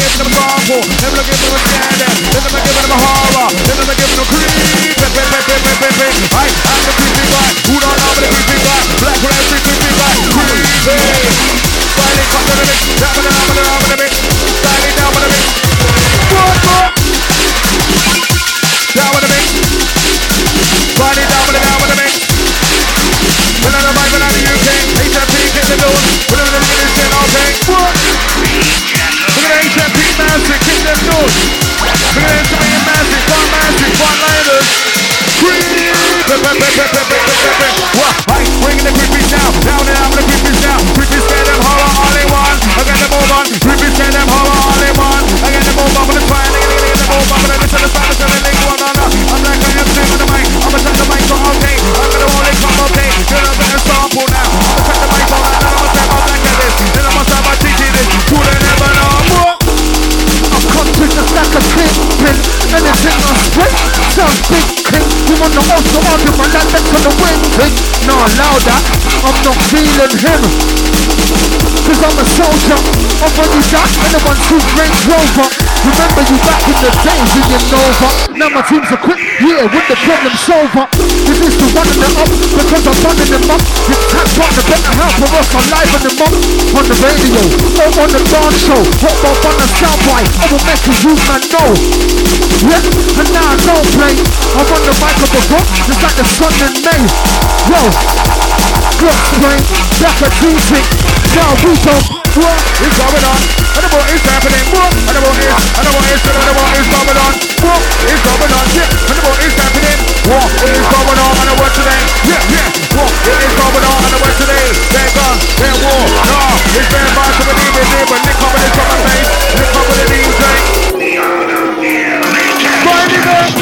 giving them a sample. Never not giving them a scandal. Never not giving them a horror. Never not giving them creep. I am the creepy guy. Who don't know the creepy guy? Black red creepy guy. Creepy. Finally come to the mix. Down with the mix. Sliding down with the mix. One more. Down with the mix. Sliding down with the mix. We're not a vibe out of the UK. HMP, get the doors. We're not going to get this shit all day. What? Look at HMP Massive, kick them doors. Look at HMP Massive, one-liners. What? Hey, bringing the creepies down. Down and out with the creepies down. Creepies get them horror all in one. I got them all on. Creepies get them horror all in one. I got them all on with the twine. I got them all on with the listen to the sound. Listen to the link. I'm like a MC with the mic. I'm gonna turn the mic so okay. I'm gonna only come okay. Then I'm gonna sample now. I'm gonna turn the mic on. Then I'm gonna say I'm like this. Then I'm gonna say I'm teaching this. Who they never know. I've come to just like a kingpin. Anything I spit sounds big king. You want to also argue my life back to the wind king. No, allow that. I'm not feeling him. Cause I'm a soldier. I'm when you die, anyone's who's Range Rover. Remember you back in the days when you're Nova. Now my teams are quick, yeah, with the problem solver. This is the running them up, because I'm running them up. You tap on the better half of us, I'm liven them up. On the radio, or on the dance show. Hot up on the soundbite, I will make a you man know. Yeah, and now I don't play. I'm on the mic of the book, just like the sun in May. Yo, Glock spray, black a music. Now we don't. What is going on? I don't know what is happening. What? I don't know what is. I don't know what is. I don't know what is going on. What is going on? Yeah. I don't know what is happening. What is going on? I know what today. Yeah, yeah. What is going on? I know what today. They're gone. They're war. No, it's very hard to believe it. But Nick up with his on my face. Nick up with the DJ. Find it up.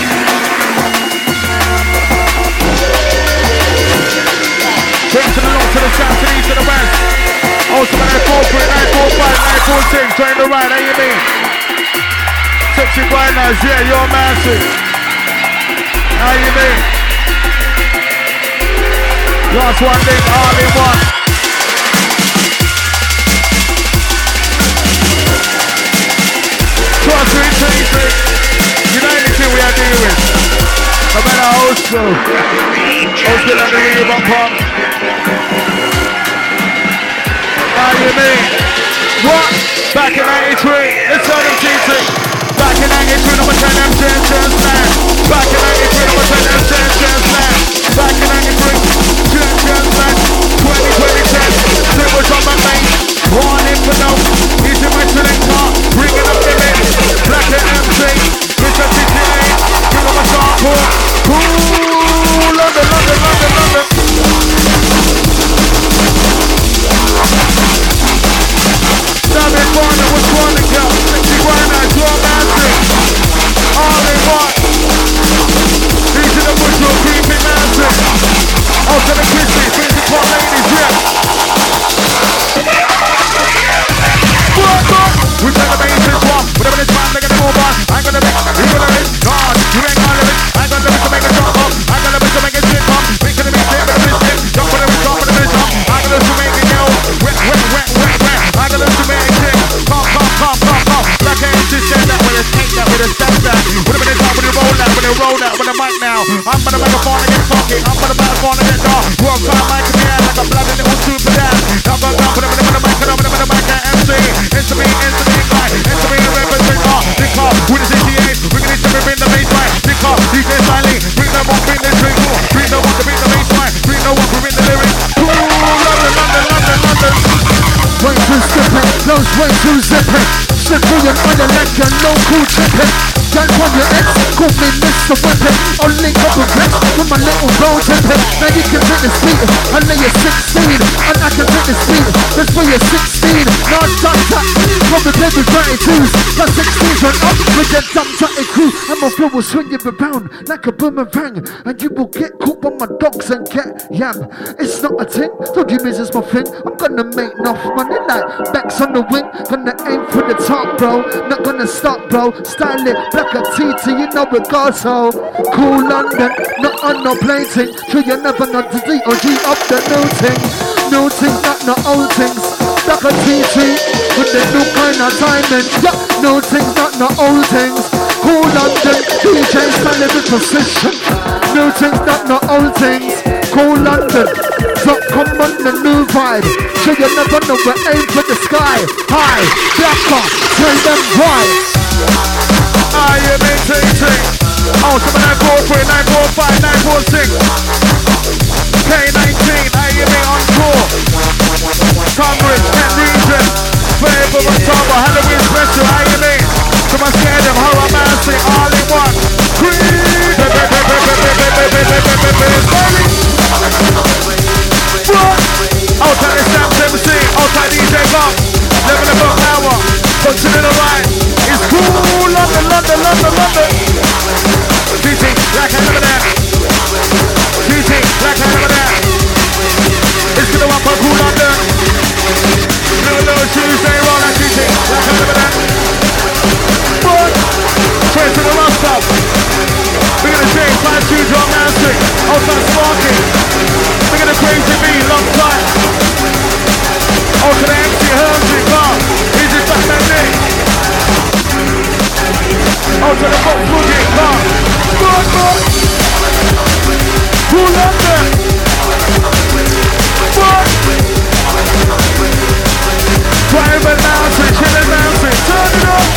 Bring to the north, to the south, to the east, to the west. Also, 943, 945, 946, train the right, how you mean? Sexy Grinders, yeah, you're massive. How you mean? Last one thing, all in one. Trust me, you know anything we are dealing with. No matter how school. Old school and the way you bump up. How you mean? What? Back in 93, let's turn them cheating. Back in 93, I'ma turn them chance land. Back in 93, I'ma turn them chance land. Back in 93, chance land. 2020, see what's on my face. Warning for no, he's in my selector. Bringing up the mix. Black and MC, Mr. TTA. Bring up a sample. Ooh, London. Sammy Corner was running girl. Sexy Grinders, you're massive. All in one. These are the bush, you're creepy massive. Out to the Christie, bring the top ladies, yeah. We tell the main shit one. Whatever this man, they get the move on. I'm gonna make it, you're gonna live. God, you ain't gonna live it. I'm gonna live it to make it jump up. I'm gonna live it to make it shit up. Make it a big shit, but a big shit. Jump for the bitch, jump for the bitch up. I'm gonna live to make it go. Wet. I'm gonna live to make it shit. Come. Like an MC said that with a take that, with a step that. Whatever this time, when you roll that, with a mic now. I'm gonna make a phone and get funky. I'm gonna make a phone and get dark. Walk on mic in the air like a bloody little super dad. I'm gonna go for the mic and MC. It's me, guy. It's me, represent car. Big car with the CTA. We're gonna bring the bass line. Big car, DJ Smiley. Bring them up, bring the drink. Bring them up, bring the bass line. Bring them up, bring the lyrics. London. Way too skipping, those way too zipping. Civilian on the leg, you're no cool tripping. Dance on your ex, call me Mr. Whipping. I'll link up with Rex with my little bro tipping. Now you can fit this beat, I know you're 16. And I can fit this beat, that's where you're 16. Now I'm done that, from the dead with 32s. Plus 16s run up with your dumb chatty crew. And my flow will swing you around like a boomerang. And you will get caught by my dogs and get yam. It's not a thing, don't you miss it's my thing. I'm gonna make enough money like backs on the wing. Gonna aim for the top, bro. Not gonna stop, bro. Style it, black a TT, you know it goes so. Cool London, not on no plating. Sure you never know the D or G up the new thing. New thing, not no old things. like a TT with the new kind of timing. Yeah, new things, not no old things. Cool London, DJ standing in position. New things, not no old things. Cool London, so come on the new vibe. So you never know we aim for the sky. High, blacker, tell them why. I am maintaining. Oh, 7943, 945, 946. K19, I am on tour. Congress, 10 region. Flavor of October, Halloween special, I am in. Come on, scare them, horror massing, all in one. Outside the Stamps MC, outside DJ Bob, 11 o'clock hour, punching in the right. It's cool, London, London, London, London. DJ, black hand over there. DJ, black hand over there. It's gonna walk for cool London. Little Tuesday, roll like DJ, black hand over there. But, straight to the rough up. We're gonna change 5-2 drum dancing, outside sparking. We're gonna crazy me, long time. Out to the MC Hermsy, car. He's just back that day. Out to the box boogie, car. Good, good. Cool London. What? Private dancing, chillin' dancing, turn it up.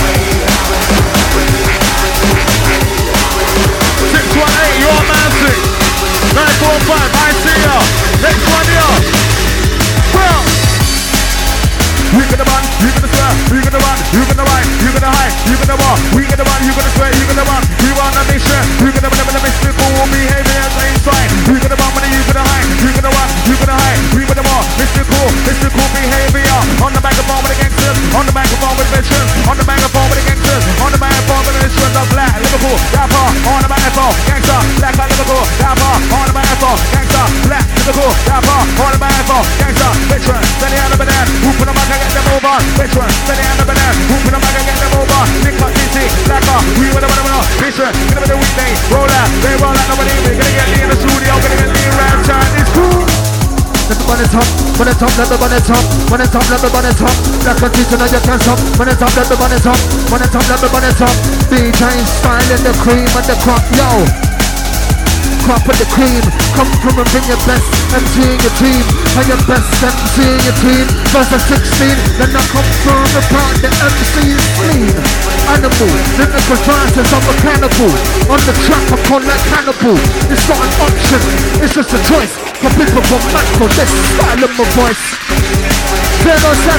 618, you're dancing. 945, I see ya. Next one here. Well. You gonna run, you gonna swear, you gonna run, you gonna ride, you gonna hide, you gonna walk, we gonna run, you gonna swear, you gonna run, you on a mission, you gonna run, mystical behavior at the inside, you gonna run, you gonna hide, you gonna run, you gonna hide, we gonna walk, mystical behavior, on the microphone with the gangsters, on the microphone with veterans, on the microphone with the gangsters, on the microphone with the instruments of black, Liverpool, rapper, on the microphone, gangster, black by Liverpool, rapper, on the microphone, gangster, black, Liverpool, rapper, on the microphone, gangster, veteran, steady on the banana, who put them back and get them over, veteran, steady on the banana, who put them back and get them over, Nick Hot DC, blacker, we with them, veteran, get them in the weekday, roll out, they roll out, nobody, we're gonna get in the studio, gonna get in rap time, it's cool. Let me burn it up, when it's up, let me burn it up, when it's up, let me burn it up. Like a teacher, now you can't stop. When it's up, let me burn it up, when it's up, let me burn it up. DJ style in the cream and the crop, yo. Crop and the cream, come from and bring your best MC in your team, and your best MC in your team. Verse 16, then I come from the part the MC is clean. Animal, lyrical dances, I'm a cannibal. On the track, I call like cannibal. It's not an option, it's just a choice. For people from Macro, this style of my voice. 007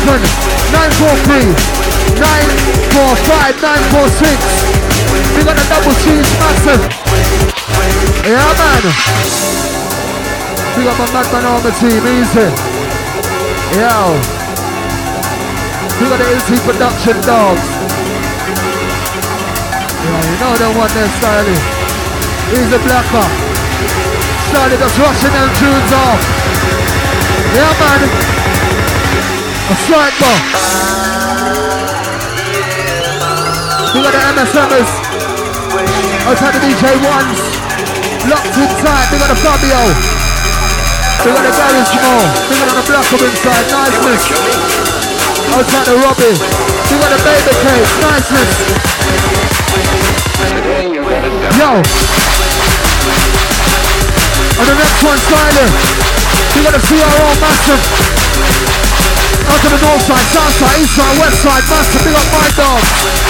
943 945 946. We got a double cheese massive. Yeah man. We got my Madman on the team, easy. Yo. We got the Easy Production dogs. Yeah, you know the one there, Styling. He's a blacker. Started just rushing them tunes off. Yeah man. A sniper. We got the MSMers. Outside the DJ ones. Locked inside. We got the Fabio. We got the Gary Small. We got the Black Up inside. Niceness. Outside the Robbie. We got the Baby Cake. Niceness. Yo. And the next one, Styling. We got the CRO Massive. Out to the north side, south side, east side, west side, Massive. We got my dogs.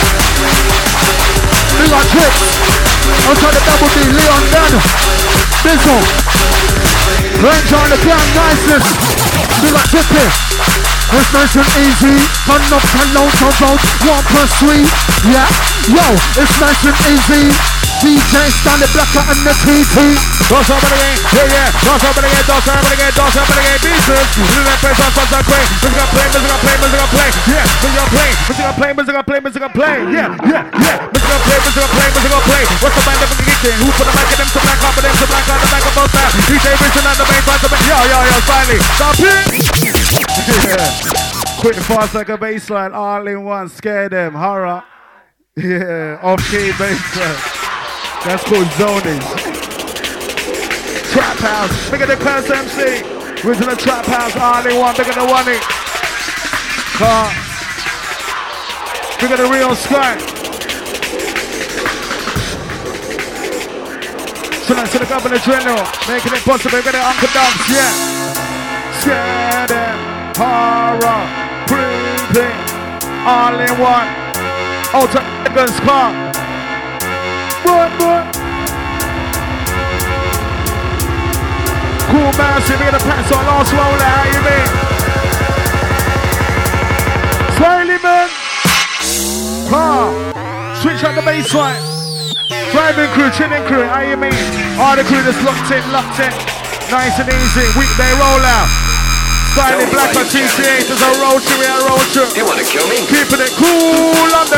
We got Tricks. Outside the Double D, Leon Dan. Bizzle. Ranger on the ground, Niceness. We got Tippy. It's nice and easy. Turn up, turn low, turn low. 1+3. Yeah. Yo, it's nice and easy. DJ Stanley Blacker and the TT. Don't stop it again, yeah. Don't stop it again, don't stop it again, don't stop it again. Business. Music play, music play, music play, music play, music play. Yeah, music play, music play, music play, music play. Yeah. Music play, music play, music play. What's the band that we're getting? Who put the mic in them to black up, them to black on the back about that. DJ Vision on the main front of it. Yo, finally. Stop it. Yeah. Quick fast like a baseline, all in one. Scare them, horror. Yeah, off-key baseline. That's called zoning. Trap house. Bigger the Curse MC. Original trap house. All in one. Bigger the one. car. We got a real sky. Tonight to the Governor General, making it possible. We got the Uncle Dumps, yeah. Scared and horror, breathing, all in one. Out of niggas car. Boy. Cool massive, we got to pass our last roller, how you mean? Smiley man. Car. Switch on the baseline. Driving crew, chilling crew, how you mean? All the crew that's locked in. Nice and easy, weekday rollout. Styling black on TCA, there's a road through, we are road through. You wanna kill me? Keeping it cool, London.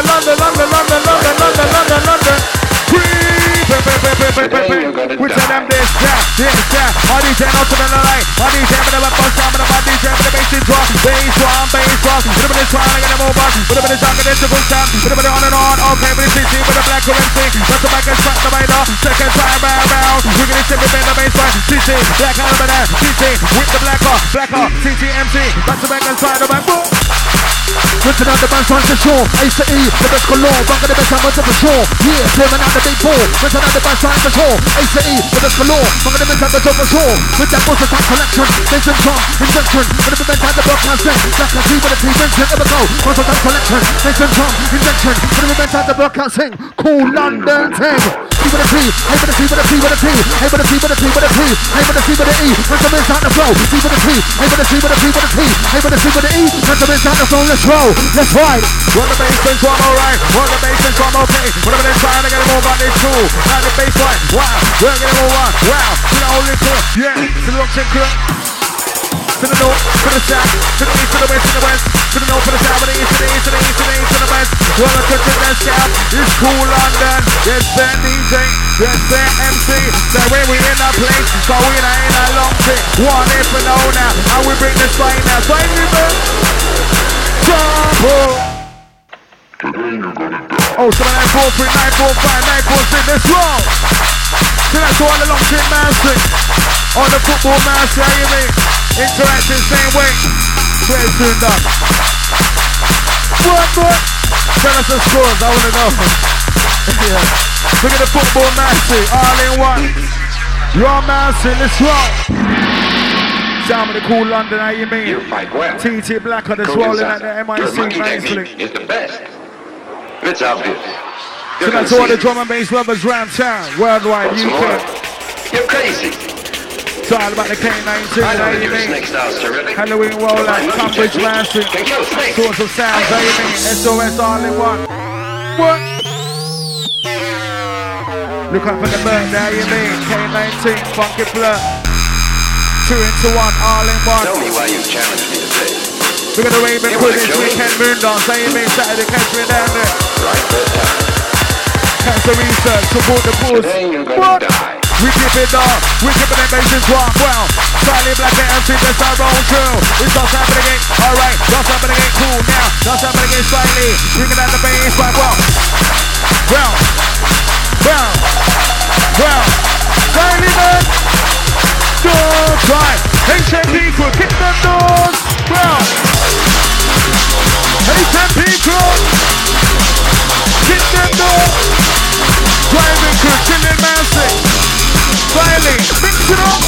We tell them this, that. My DJ not to the line. My DJ with the bus down, my DJ with the bass drop. Bass drum. With a bit of trying to get them over. With a bit of talking, it's a good sound. With a bit of on and on. Okay, with the CC, with the black currency. That's the back and strike the rider. Second time round. We're gonna sit within the baseline. CC, black hand over there. CC, with the blacker. CC, MC. That's the back and side of my book. Listen out the band's on the shore. Ace to E, the best galore. Bunker the best I'm onto the shore. Yeah, clearing out the big ball. Listen out the band's on the shore. Ace to E, the best galore. Bunker the best at the top of the shore. With that boss attack collection. Jason Trump, invention. With the event at the broadcasting. Black and T with the T-Vincent, never go. Boss attack collection. Jason Trump, invention. With the event at the broadcasting. Cool London team. T with a T, hey with a T with a T with a T. Hey with a T with a T with a T. Hey with a T with a E. When the man's out the flow. T with a T, hey with a T with a T with a T. Hey with a T with a E. When the man's out the flow, let's roll. Let's ride. Run the bass and drum alright. Run the bass and drum okay. Whatever they're trying to get them over, it's true. Now the bass line. Wow. We're getting over. Wow. To the only crew. Yeah. To the Roxanne crew. To the north, to the south, to the east, to the west, to the west. To the north, to the south, to the east, to the east, to the east, to the east, to the west. Well, to the south. It's cool London. Yes, their DJ. Yes, their MC. The way we in our place. So we in a long trip. One if we know now. And we bring this right now. So anyway. Oh, 7943945 946, let's roll. So that's all the long trip master. On the football master, how you mean? Interacting same way. Play soon done. What? Tell us the scores, I wanna know. Yeah. Look at the football master, all in one. Your master, let's roll. Sound of the cool London, how you mean? You fight well. TT Blacker that's rolling at the MIC nicely. It's the best. It's obvious. So that's all the drum and bass lovers round town, worldwide, What's UK. more? You're crazy. It's all about the K19, I know how that you your mean? snake style's terrific. Halloween rollout, Cambridge Massive, Can kill snakes. source of sounds, how you mean? SOS all in one. What? Look out for the birthday, how you mean? K19, funky flirt. 2 into 1, all in one. Tell me why you challenged me today. We're gonna rave and You put wanna this kill me? weekend moon dance, how you mean? Saturday, catch me down there. Right that time. Cancer research, support the cause. Today you're gonna What? die. We keep it up, we keep it in bases one. Well, slightly black and MC, that's our own true. It's just happening again, alright, just happening again, cool now. Just happening again slightly, bringing out the bass line, well, slightly man. Don't try, HMP crew, kick the doors, well. HMP crew, kick them doors. Driving crew, chilling massive. Slightly, mix it up.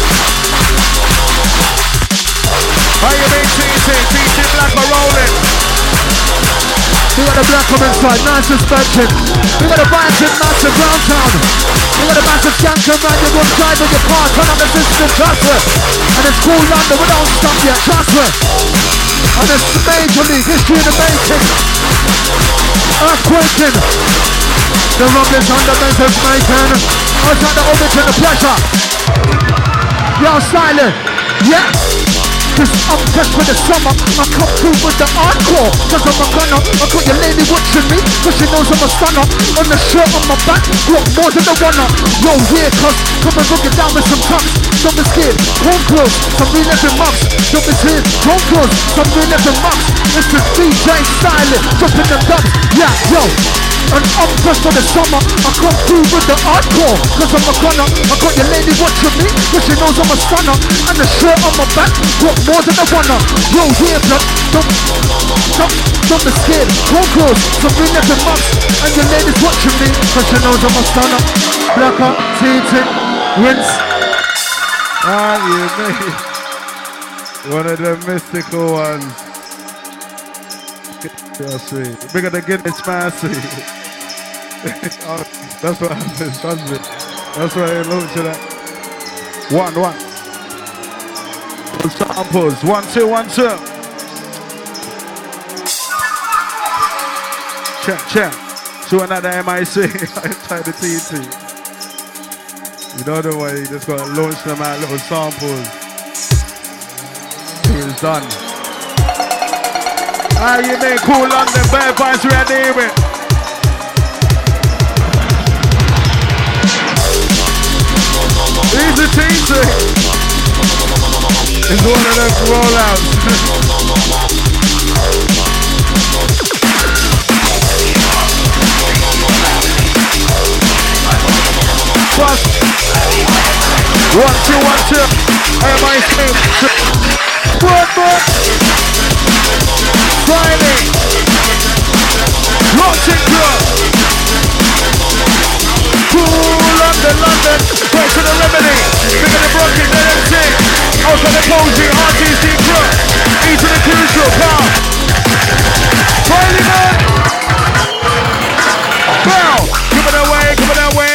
How you mean TT Black are rolling. We got a black on inside, nice suspension. We got a massive round town. We got a massive skanker man, you're gonna drive in your car, turn on the system, trust me. And it's cool London, we don't stop yet, trust me. And it's major league, history in the making. Earthquaking. The rumblings on the men's making. Outside the orbit and the pressure. Yo, silent. Yeah. Cause I'm just for the summer. I come through with the hardcore. Cause I'm a gunner. I got your lady watching me. Cause she knows I'm a stunner. On the shirt on my back. Got more than the runner. Yo, yeah, cuz come and look it down with some tucks. Don't be scared. Home clothes. Some real living mucks. Don't be scared. Home clothes. Some real living mucks. It's the DJ Silent. Dropping them dubs. Yeah, yo. And I'm just for the summer. I come through with the hardcore. Cause I'm a gunner. I got your lady watching me. Cause she knows I'm a stunner. And the shirt on my back. Got more than I wanna. Yo, yeah, blood, don't be scared. Won't close, so we never must. And the ladies watching me, cause you know I'm a stunner. Blacker, tinted, rinse. Ah, you mate. One of the mystical ones. Just sweet. Bigger than Guinness, man, sweet. Oh, that's what happens, trust me. That's why they launch that. One. Samples. 1, 2, 1, 2. Check. So another MIC. I tried the TT. You know the way you just gotta launch them out, little samples. It's done. Ah, you mean cool London, better vibes we are there with. Easy teasy. It's one of those rollouts. Plus 1, 2, 1, 2. MIC. What? Friday. Launching club. Cool London. Back to the remedy. Bigger the Brocken, the MC. Out of the Cozy, RTC crew. E to the crucial car. Friday man. Bow. Give it away now. Give it away.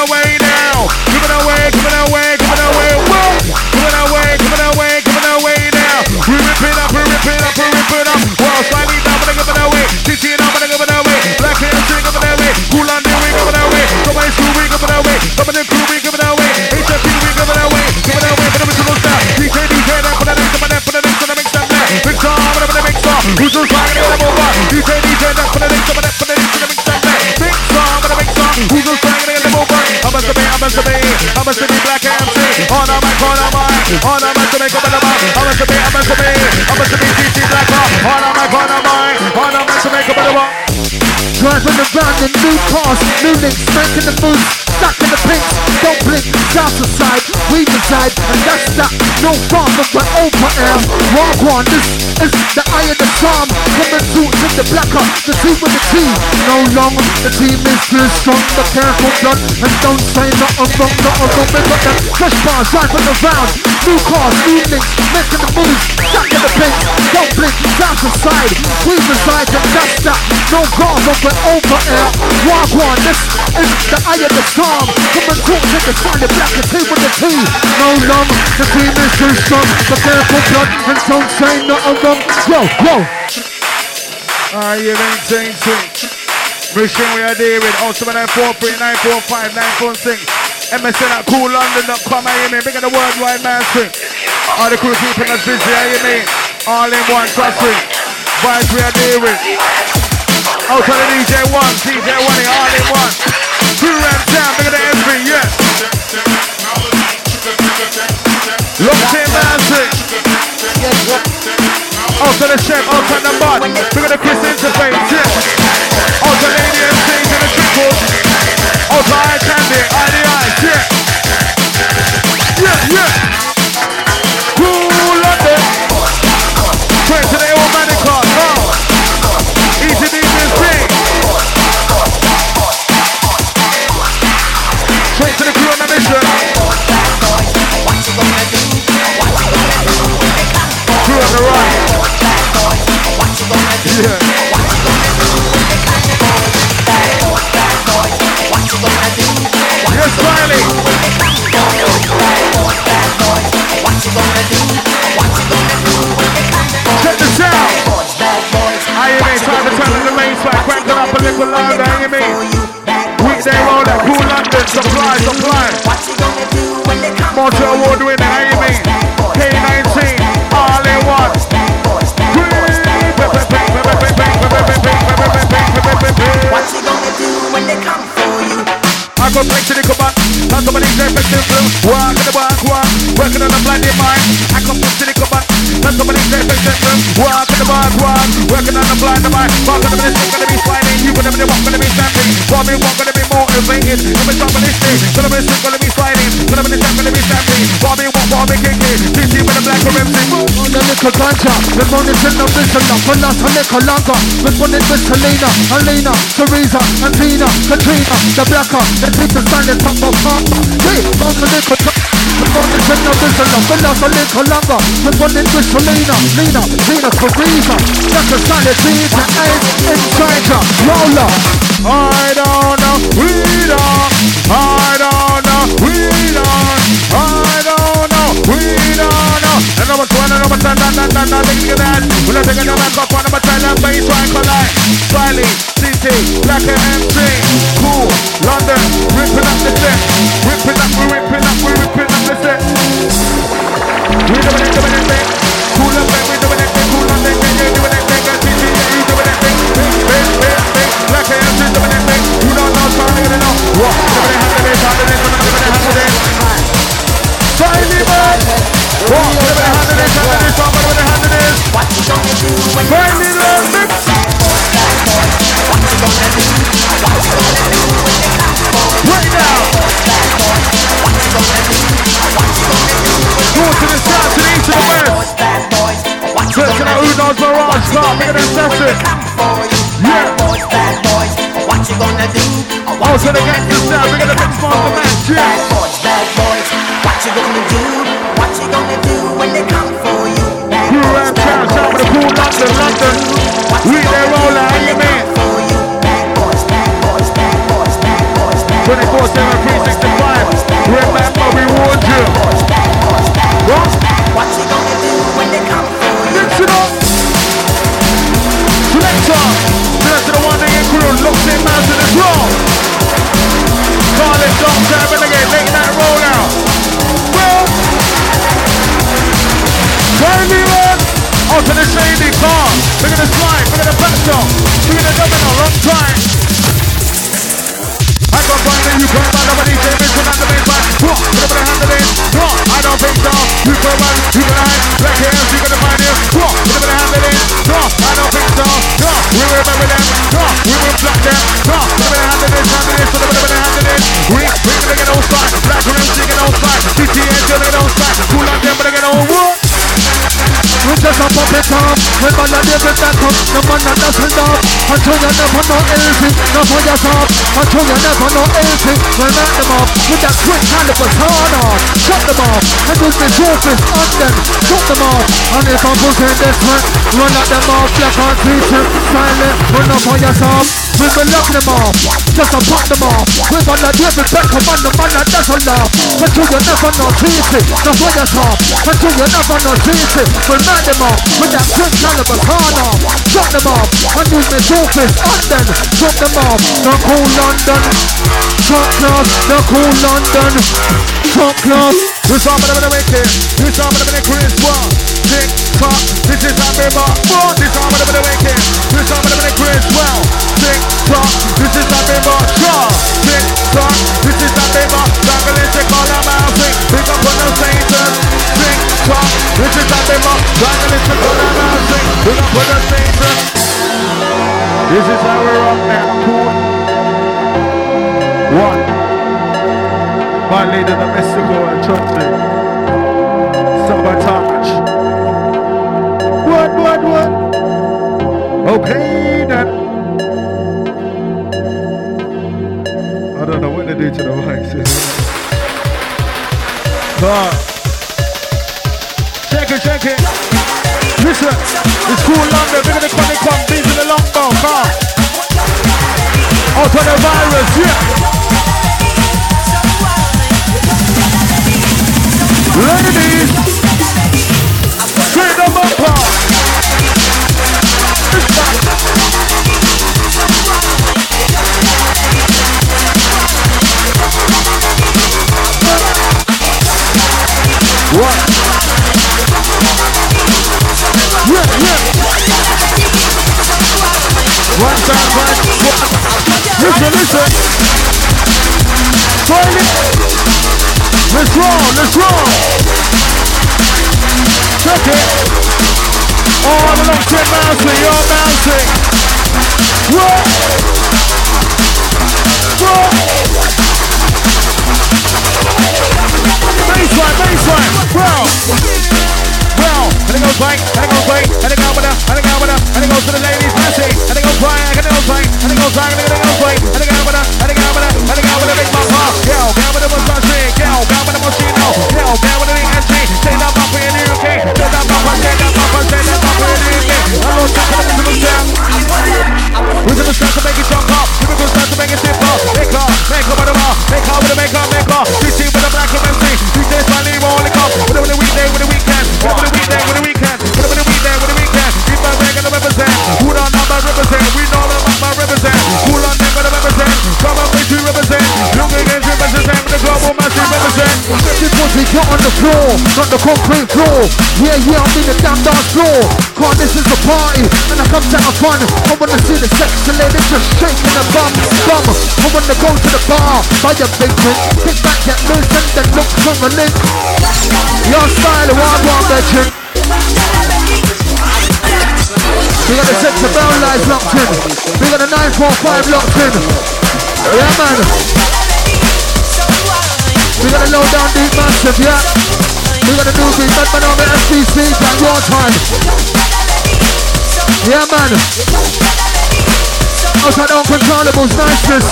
Whoa. Give it away now. We rip it up. Well, slightly down, but I give it away. TT and I'm gonna give it away. Black hair, give it away. Cool on the we give it away. Somebody screw, we give it away. Somebody crew, we give it away. HFP, we give it away. Give it away, but I'm gonna stop. DJ, that, put the next to the mix up there. Big star, whatever the mix star. Who's just trying to get them over? DJ, that, put the next to the mix up there. Big star, but the mix star. Who's just trying to get them over? I must be Black MC. On a mic, on a mic to make up in the mic. I must be TT Black. On a mic to make up in the mic. Driving around in new cars, new links, making the moves, stuck in the pinks, don't blink, south to side, we reside, and that's that, no farmer but over air. Wagwan, this is the eye of the charm, coming through to the blacker, the team with the team. No longer, the team is still strong, but careful blood, and don't say nothing wrong, we got them fresh bars, driving around, new cars, new links, making the moves, stuck in the pinks, don't blink, south to side, we reside, and that's that, no farmer but over air. Wagwan, this is the eye of the storm. Come and talk to the side, the black team with the team. No longer, the team is too strong. The careful blood, and don't say nothing wrong. Yo. Ah, you ain't saying shit. Mission we are there with 0794 945 946. MSN at coollondon.com, you mean? Bigger the worldwide mastery. All the crew keeping us busy, you mean? All in one, trust me. Vibes we are there with. Out to the DJ one, all in one. Crew around town, bigger than every, yeah. Locked in massive. Out to the chef, out to the bud. Bigger the Chris interface, yeah. Out to the ADMCs and the trickles. Out to Eye Candy, IDIs, yeah. Cool London. Straight to the old manic card, Easy DJ's thing. Straight to the crew on the mission. Crew on the right. Yeah. Yes, Riley. Check this out. I mean, time to turn on the main spike, crank it up a little louder, you mean? Weekday roll that cool London, supply. Motor award winner, you mean? K19, all in one. What you gonna do when they come for you? I go back to the cover, talk about the executive, walk working on the blinded mind. I come back to the cover, talk about the executive, walk, working on the blinded mind. Walk on the ministry, gonna be sliding, you gonna be the walk, gonna be standing. For me, walk, gonna be motivated, gonna be dropping this thing, gonna be sick, gonna be sliding, gonna be the time, gonna be standing. For me, walk, for me, kicking, TC with the black MC. little ganja. We're running in the Rizla, for last a little longer. We're running with Selena, Alina, Teresa, and Tina, Katrina, the Blacker, the people standing top of heart. Hey, run a little we're running in the Rizla, for last a little longer. We're running with Selena, Lina, Tina, Teresa, just a solid Tina, and inside ya, roller. I don't know, we don't. I don't know, we don't. I don't know, we don't know. And number 2, and number 10, look at that. We're not taking the back up on number 10, and baseline collide. Smiley, CT, Black MC, Cool, London, ripping up the set. Ripping up the set. We doing it thing. Cool up, we doing it thing. Cool on the thing, you doing it thing. CT, you doing it thing. Big, Black MC doing it thing. You don't know, so I'm gonna know. What? Finally, man! What? Whatever the hand it is, whatever the hand it is. What you gonna do when Finally, man! bad boys? What you gonna do? What you gonna do when they come for you? Right now! Bad boys, what you gonna do? What you gonna do when they Go to the south, to the east, to the west. bad boys, what you Searching out who knows Mirage, start making them session. come for you? Bad boys, what you gonna do? Oh, to the gangsters now, we're gonna mix one for man, Bad boys, what you gonna do? What you gonna do when they come for you? Bad Crew boys, around town, shout for the cool London. We there roller, how you mean? for you? Bad boys, 24/7, 365. Remember, we warned you. What? What you gonna do when they come for you? Mix it up. Selector. Select the one day crew, locked in mouse in the draw. Call it Dom Seven again, make that roll out. Well, finally, man. Out to the shady car. Look at the slide, look at the back shot. Look at the domino, long time. I got one you can't find nobody say this one on the bass line. What? Whatever the handle is. What? I don't think so. You can run, you can hide. Black hairs, you gonna find you. What? Whatever the handle is. No, I don't think so. No, we will remember them. No, we will block them. No, whatever the handle is, whatever the handle is. We gonna get on spot. Black hairs, you get on spot. CTN, you get on spot. Cool on them, but they get on what? We just a pop it up. When man a live with that cup, no man a doesn't up. Until you never know anything, no for yourself. Until you never know anything, we'll knock them up with that quick caliber turn off. Shut them off, and use the surface on them. Shut them off, and if I'm pushing this one, run at them off, black on teacher, silent, run up on yourself. We will lock them off, just to pop them off. We will not live with back up on the man that doesn't laugh. Until you never know teaching, no for yourself. Until you never know teaching, we'll knock them off with that quick caliber turn off. Shut them off, and use the surface on them. Shut them off, no cool London. Top class, no cool London. Top class. This one of the wicked, this one of the Chris one. Tick tock, this is a river. This one of the wicked, this one of the Chris well. Tick tock, this is a river. Tick tock, this is a river. Jungle is a color mousing. Pick up on the Satan. Tick tock, this is a river. Jungle is a color mousing. Pick up on the Satan. This is how we're up now. Cool. One. My lady, the mystical and trust me. Sabotage. What? Okay, then. I don't know what to do to the mics. Check it. Listen, it's cool London. We're gonna come these in the long ball. Come. Out of the virus, yeah. Ladies, straight up bumper. What? Yeah. One time, right? Listen. Find it. Let's roll. Check it. All along to bouncing, you're bouncing. What? Baseline. Well, and it goes goes right, and it goes right, and it goes with her, and it goes with her, and it goes to the ladies, Nancy, and it goes right, and it goes right, and it goes right, and it goes right, and it goes with her, and it goes with her, and it goes with a big mama. Yo, girl with the machine, girl with the machine, yo, girl with the NG, say that papa in the UK, say that papa, say that papa, say that papa in the UK. I don't talk about the rhythm sound. Rhythm sound to make it jump up, rhythm sound to make it dip up. Make up with the wall, make up with the make up. DC with the black MC, DJ's finally rolling up. With the weekday, with the weekend, with the weekday, with the weekend, with the weekday, with the weekend. Keep my bag and represent. Who don't know my represent? We know my represent. Who don't think gonna represent? Come on, we represent. Young against represent. The global massive represent. This pussy get on the floor, not the concrete floor. Yeah, I'm in the damn dance floor. Cause this is a party, and I come to have fun. I wanna see the sexy ladies just shaking the bum. I wanna go to the bar, buy a big drink, kick back, get loose, and then look from a link. Your style, one legend. We got the Sexy Brown Lights locked in. We got the 945 locked in. Yeah, man. We got a low down deep massive, yeah. We got a new beat, Batman on the FCC, at your time. Yeah, man. Outside Uncontrollables, niceness.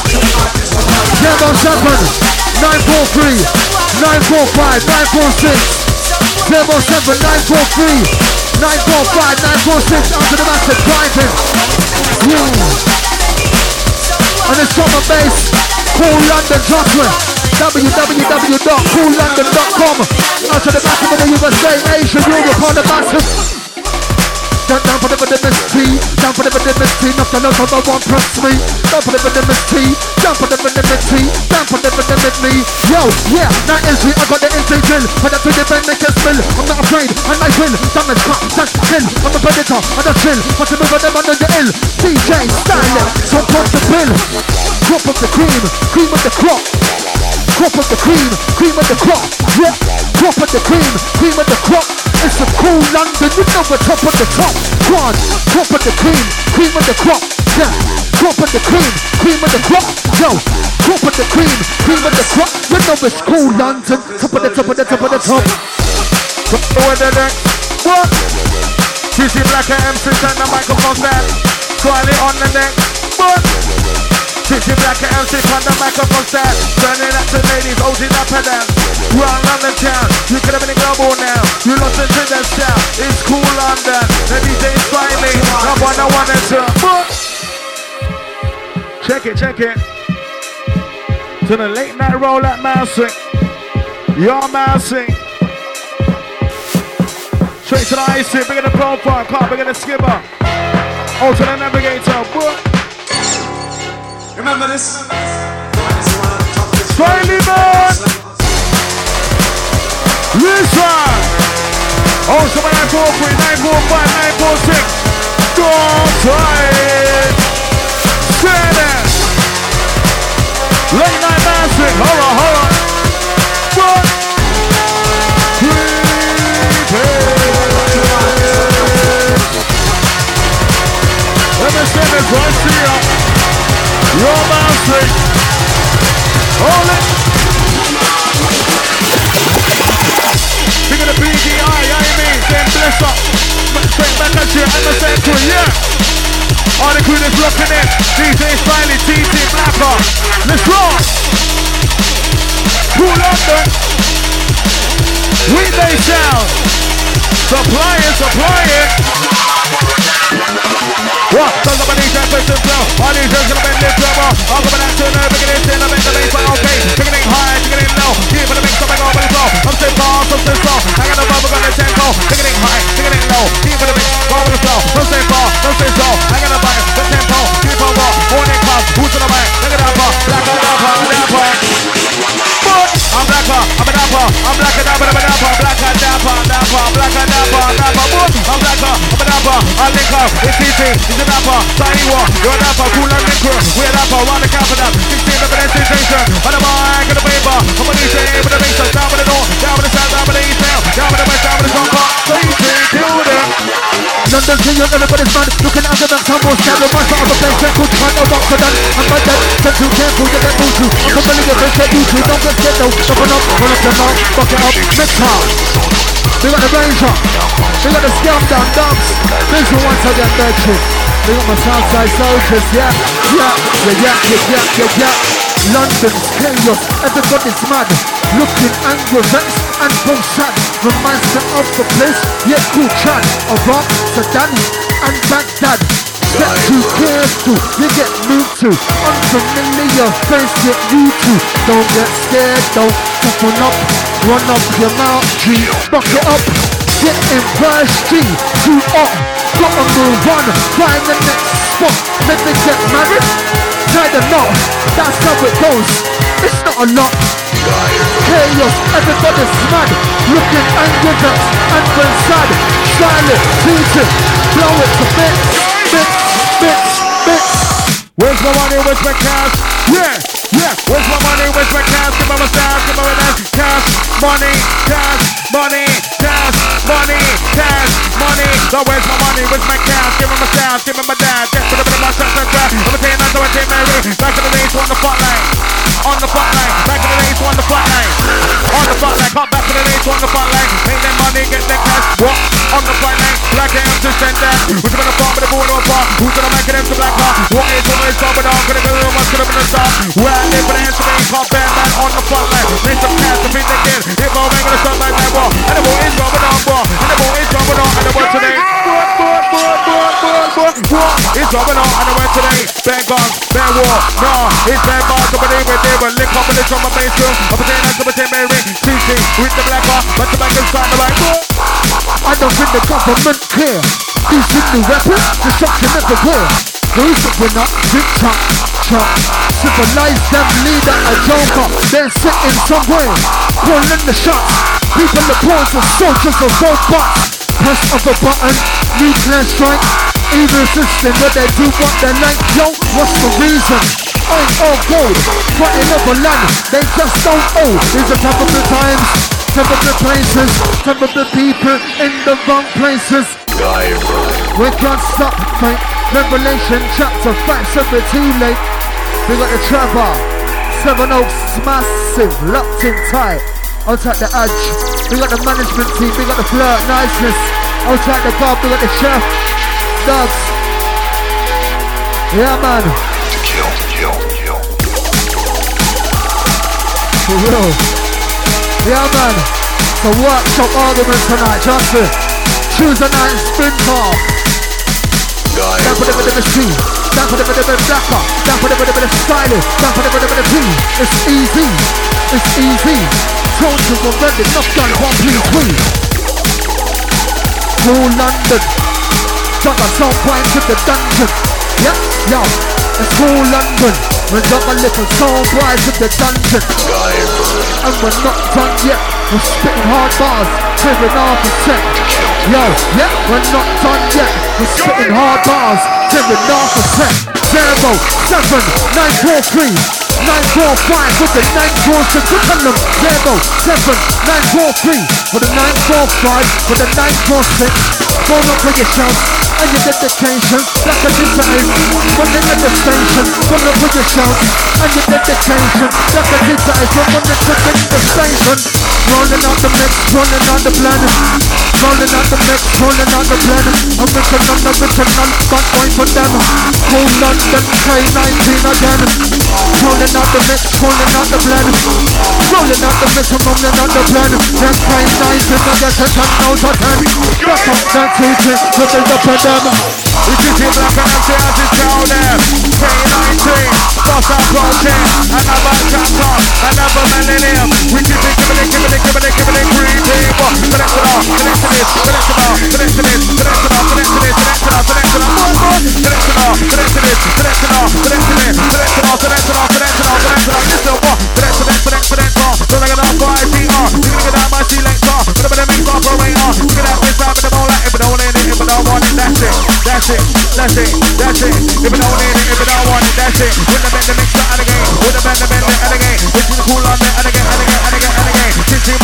07 943 945 946 07 943 945 946 onto the massive driving. And it's from a base, Cool London Joshua. www.coollondon.com. Out to the back of the USA, Asia, Europe on the massive. Down for the mystery, down for the mystery, not the love of one press me. Down for the mystery, down for the mystery, down for the mystery. Yo, yeah, that is me, I got the insane drill. But that's when the bend make a spill. I'm not afraid, I might win. Damage, cut, touch, kill. I'm a predator, I don't chill. What's the move of them under the ill? DJ, style, top of the bill. Crop of the cream, cream of the crop. Crop of the cream of the crop. Yeah, crop of the cream of the crop. It's a Cool London, you know we're top of the top. One, crop of the cream of the crop. Yeah, crop of the cream of the crop. Yo, crop of the cream of the crop. You know it's Cool London, top of the top. What? CC Black and MC turn the microphone stand. Swirly on the neck. What? CC Black and MC turn the microphone stand. Turning up to ladies, holding up and down. Round London town, you could have been a global now. You lost it to the sound, it's Cool London. The DJ is finally, number one and two. Check it. To the late night roll at Mousing. Your Mousing. Straight to the ice, big in the profile, car, big in the skipper. Oh, to the navigator. Remember this? Smiley man! Listen! Oh, 943, 945, 946. Go tight! Stand it! Late night dancing. Hold on. 1, 3, let me send this right to you. You're bouncing. Hold it. Big of the BDI, you know what I mean? Then bless up. Straight back at you, MSN crew, yeah. All the crew that's rocking in. DJ Smiley, TT Blacker. Let's roll. Cool London. Weekday sound. Supply it. What? Cause I'm a DJ person flow. All these girls gonna bend this drummer. I'll come back to the beginning, till I make the bass okay. Beginning high, beginning low. Keep it a mix, I'm over the flow. I'm so fast, I'm so slow. I got a bubble gun and tempo. Beginning high, beginning low. Keep it a mix, over the flow. Don't stay far, don't stay slow. I got a bite, the tempo. Keep over, morning class. Who's to the back? Look at that bar. Blacker. I'm blacker, I'm a dapper. I'm blacker, dapper. I'm blacker, dapper. I'm blacker, I link up, it's easy, he's a dapper. Saiwa, you're a dapper, Cool London crew. We're a dapper, round the capital. 16 of the sensation. On the mic and the paper. I'm a DJ with the bass, down with the north, down with the south, down with the east, down with the west, down with the south. So you can do them. London King, everybody's mad. Looking at the back, some more stab. The master of the place, check who's trying to box for that. I'm my dad, set too careful, you get moved to. I'm compelling your face, get you to. Don't get scared, no. Open up your mouth, fuck it up, mix hard. We got the Ranger. We got the Scam Down Dubs. This one once again, Bertrand. We got my Southside Soldiers, yeah. London's chaos, everybody's mad. Looking angry, vexed and both sad. Reminds me of the place, yeah, cool Chad. Iraq, Sudan and Baghdad. Get too careful, you get moved to. Unfamiliar face, get new to. Don't get scared, don't toughen up. Run up your mouth, G, buck it up. Get in verse G, too up. Gotta move on, find the next spot. Let me get married, tie the knot. That's how it goes, it's not a lot. Chaos, everybody's mad. Looking angry, vexed and then sad. Silent, teaching, blow it to bits. Where's my money, where's my cash? Yeah. Where's my money, where's my cash? Give me my stash, give me my cash, money. So where's my money, where's my cash? Give me my stash, give me my dash. Get to the bit of my shots and grab. I'm saying that's how I take Mary. Back in the days, on the front line. Back in the days, on the front line. Come back to the days, on the front line. Make them money, get their cash. What? On the front line. Black AM to send that. Who's gonna farm with the board or bar? Who's gonna make them to black car? What is going on? Gonna go what's gonna be the star? Where I live for the answer, man. Can't bear man on the front line. Make some cash to beat the kid. If I'm gonna stop like that war. And the war is going on, war. And the war is going on. And the war today. War is going on. And the war today. Bad guns, bad war. No, it's bad bars. Somebody with they will lick up in the drum and bass room. I'm saying that's somebody Mary. CC with the black car. But the back inside the right. I don't think the government care. These new weapons, destruction everywhere. Those that win up, big chunk. Civilize them, leader a joker. They're sitting somewhere, pulling the shots. People the pawns of soldiers of robots. Press of a button, nuclear strike. Evil system where they do what they like. Yo, what's the reason? Ain't all gold, fighting over land. They just don't owe. These are terrible times, terrible places, terrible people in the wrong places. We can't stop, mate. Revelation chapter 5, so we're too late. We got the Trevor, Seven Oaks, massive, locked in tight. Outside the edge, we got the management team, we got the flirt, niceness. Outside the bar, we got the chef, Dogs. Yeah, man. For real. Yeah, man. So workshop arguments tonight, Johnson. Tuesday night, spin car. Down for the bit of the street. Down for the bit of the blacker. Down for the bit of the stylish. Down for the bit of the P. It's easy. It's easy. Soldiers are ready. Knock down one, please, please. Cool London. Got a sound point to the dungeon. Yep, yo. It's cool London. We got a little sound point to the dungeon. And we're not done yet. We're spitting hard bars. Tearing off a set. Yo, yeah, we're not done yet. We're spitting hard bars, tearing off a set. 0, 7, 9, 4, 3, 9, 4, 5 with the 9, 4, 6. We tell them 0, 7, 9, 4, 3 with the 9, 4, 5 with the 9, 4, 6. Phone up with your shouts and your dedication. Like a design, running at the station. Phone up with your shouts and your dedication. Like a design, running at the station. Rolling out the mix, rolling out the planet. Rolling out the mix, rolling out the planet. Original, bad boy for them. Cool London, K19 again. Rolling out the mix, rolling out the planet. Rolling out the mix, rolling out the planet. Then K19 again, 10 out of 10. Back up that teaching, looking up at them. We just hit black and empty as it's down there. K19, boss approaching. Another chapter, another millennium. We just hit giving it green people. Select it all, select it all, select it all, select it all, select it all, select it all, select it all, select it all, select it all, select it all, select it all, select it all, select it all, select it all, select it all, select it all. Listen what? Select all. So I got out for ICR. You gonna get out my selector. Whatever the mix operator. You get out this time, but I don't like it, but I don't need it, if I don't want it, that's it. That's it. If I don't need it, if I don't want it, that's it. When the bend the mix out of the game, when the bend the out of the game, which is cool on the again. Since you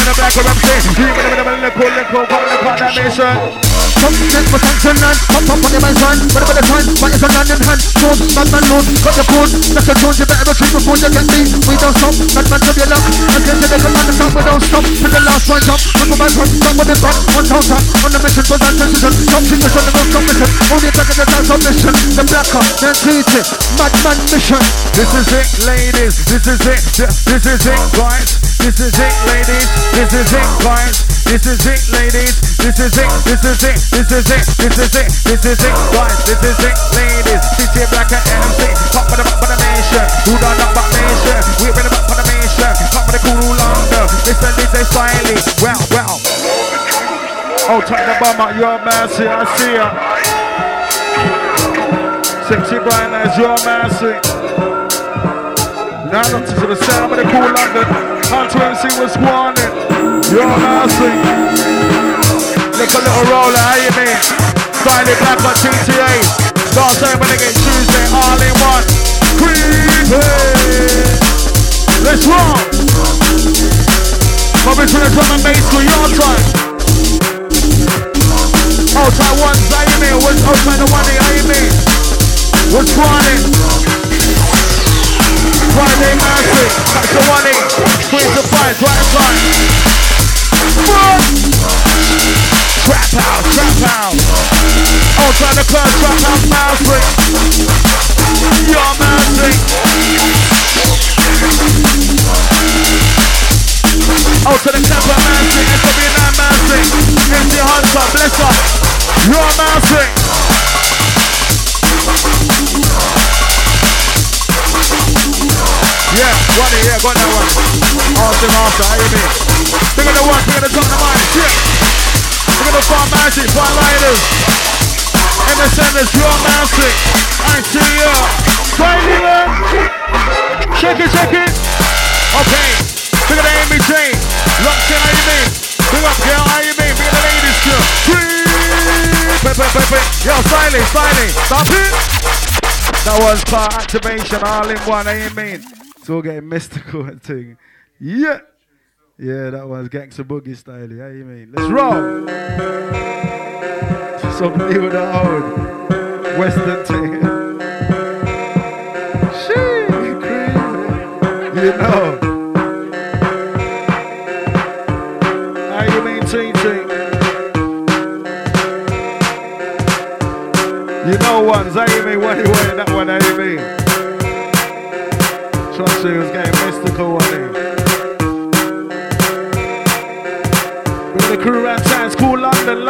the black or MC. You in the cool, come on that mission. Come get my sanction and pop up on the man's run. Whatever the time, but it's a land in hand. Tone, bad man load, got the code. That's a tone, you better retreat before you get me. We don't stop, bad man to your luck. And get to the command, the sound, we don't stop. To the last one jump, look at my front, stop with the gun. One down top, on the mission, for that decision. Stop fingers on the road, stop mission. Only attack at the dance of mission. The blacker, then treat it, madman mission. This is it, ladies. This is it. This is it, guys. This is it, ladies. This is it, guys. This is it, ladies. This is it. This is it. This is it. This is it. This is it, guys. This is it, ladies. DJ Black and MC. Pop for the back for the nation. Who done up back nation? We're in the back for the nation. Pop for the cool London. Listen, DJ Smiley. Well. Oh, take the bum out your mercy. I see ya. Sexy Brian as your mercy. Now up to the sound of the cool London. Hunter MC was warning. Your mercy. Look a little roller, how you mean? Smiley Black on GTA. Last time when they get Tuesday, all in one. Creepy. Let's roll. Come into the drum and bass for your time. Outside ones, how you mean? What's outside the one, how you mean? What's running? Friday Mercy, that's the one in. 3 to 5, right side. Run! Trap house. Outside the club, trap house, Mercy. Your Mercy. Outside the club, Mercy. SW9 Mercy. MC Hunter, bless up. Your Mercy. Yeah, got it, got that one. Awesome, how you mean? Think of the one, think of the top of the mind, shit. Think of the far magic, far lighters. MSNers, your magic. I see ya. Smiley man. Shake it. Okay. Think of the Amy Jane. Locked in, how you mean? Big up, girl, how you mean? Big the ladies, girl. Yo, Smiley. Stop it. That was part activation, all in one, how you mean? It's all getting mystical and thing. Yeah, that was Gangsta Boogie style, how you mean? Let's roll! Something new with the old Western thing. Shit, crazy. You know. How you mean, TT? You know ones, how you mean? What you wearing that one, how you mean? Trust you, it was getting mystical on it. Bring the crew around town, it's cool London.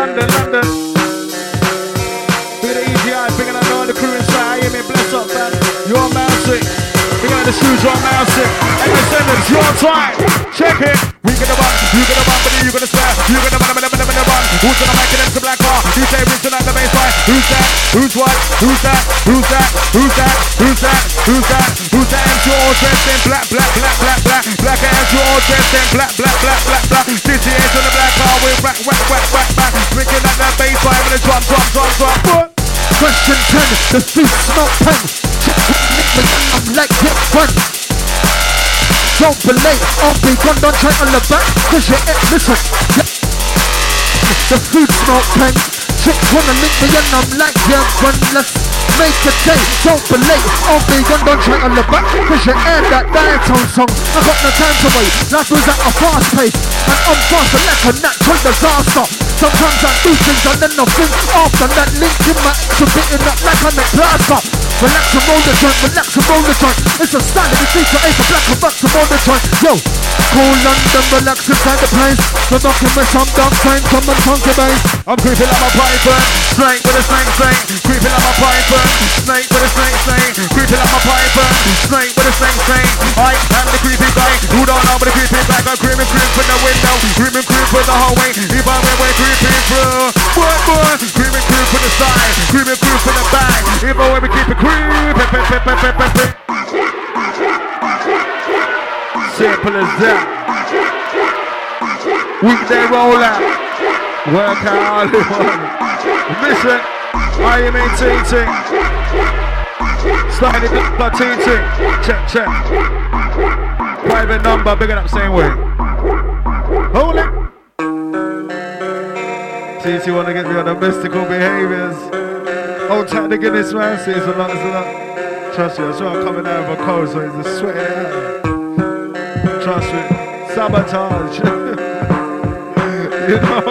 Bring the EGI, bring it on the crew inside, how you mean? Bless up, man. Your music. Bring out the shoes, your music. MSN, it's your time. Check it. We gonna bump, you gonna bump, but you gonna slap. You gonna bump. Who's gonna make it into black car? DJ Rinson at the baseline. Who's that? Who's what? Who's that? MC all dressed in black. Black MC all dressed in black. DJ is on the black car with whack. Drinking at that baseline with a drum. Question 10, the food smell pen. I'm like hit one. Don't believe I'll be gone, don't try on the back. Cause you ain't listen. The food smell pen. Chicks wanna link me and I'm like, yeah, run, let's make a day. Don't believe I'll be gone, don't try on the back. Cause you ain't that diatone song. I got no time to wait. Life was at a fast pace. And I'm faster like a natural disaster. Sometimes I do things and then I think after that link in my exhibiting up like I'm a plaster. Relax and roll the joint. It's a style of the feature, it's a black and back to roll the joint. Yo, cool London, relax inside the place. We're knocking with some dumb time, come and funky bass. I'm creeping like my python, snake with a snake. Creeping like my python, snake with a snake. Creeping like my python, snake with a snake. I am the creepy guy, who don't know but the creepy back. I'm creeping from the window, creeping from the hallway. If I'm way creeping through, boy, creeping from the side, creeping from the back. If I'm way keep it creeping. Simple as that. Weekday roll out. Work out all in one. Listen, how you mean TT? Starting to get TT. Check. Private number, big it up same way. Hold it. TT wanna get me on the mystical behaviors. Hold tight to Guinness, man. See, it's a lot, it's a lot. Trust me, I saw I'm coming out of a cold, so it's the sweat in the air. Trust me. Sabotage. You know.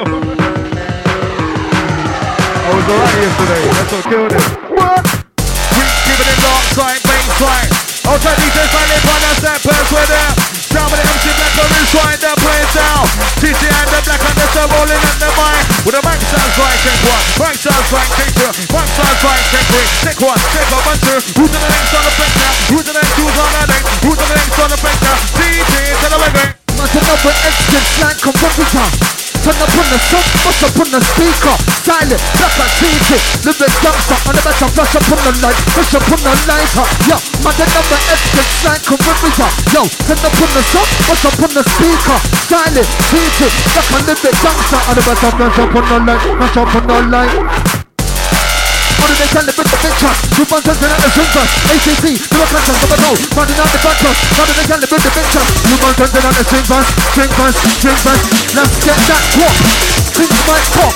I was alright yesterday. That's what killed it. What? Giving it long side, bang side. Outside DJ finally find us that pass with it. Down with the MC Black on his right, that plays down. TC and the Black on the side rolling at the mic. With the mic sounds right, take one. Mic sounds right, take two. Mic sounds right, take three. Take one, take a bunch two. Who's the next on the break now? Who's the next? Who's on the next? Who's the next on the break now? TC to the reggae. Turn up with exits like a computer. Turn up on the sun, bust up on the speaker. Silent, black and TT. Live it gangster on the better, flash up on the light. Flash up on the lighter. Yo, man, the number exits like a computer. Yo, turn up on the sun, bust up on the speaker. Silent, TT. Black and live it gangster on the better, flash up on the light. Flash up on the light. How do they tell the picture? 2 pounds and the swingers. ACC, do a conscience of a no. Finding out the backers. How do they tell the picture? 2 pounds and the swingers. Swingers. Let's get that walk. Things might pop.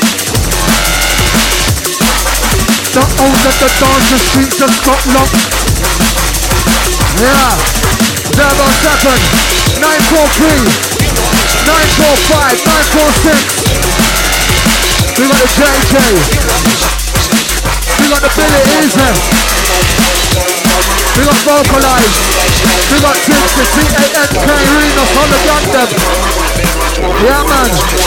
The owner, the dance, the streets just got locked. Yeah. 07 943 945 946. We got the JJ. We got the Billy Easy. We got Vocalize. We got Tipsy, C-A-N-K, Renos, all the gun them. Yeah, man.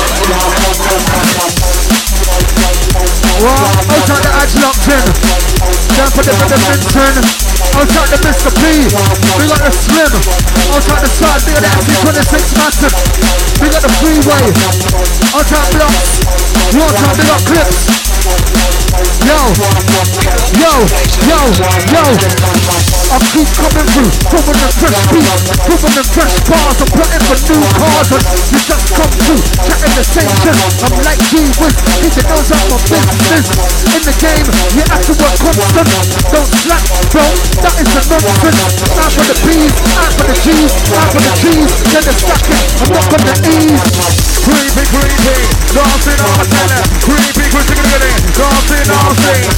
Well, outside the Edge locked in. Down for the Vincent. Outside the Mr. P. We got the Slim. Outside the side, we got the MC26 Massive. We got the Freeway. Outside Blocks. Outside we got Clips. Yo, I keep coming through, proving the fresh beat, proving the fresh bars, I'm putting for new cars and you just come through, chatting the same shit. I'm like G-Wiz, keep your nose out my business. In the game, you have to work constant. Don't slack, bro, that is the nonsense. Out for the P's, out for the G's, out for the G's, then the stacking, I'm not gonna ease. Creepy, dancing on the tenor. Creepy, dancing, creepy, dancing on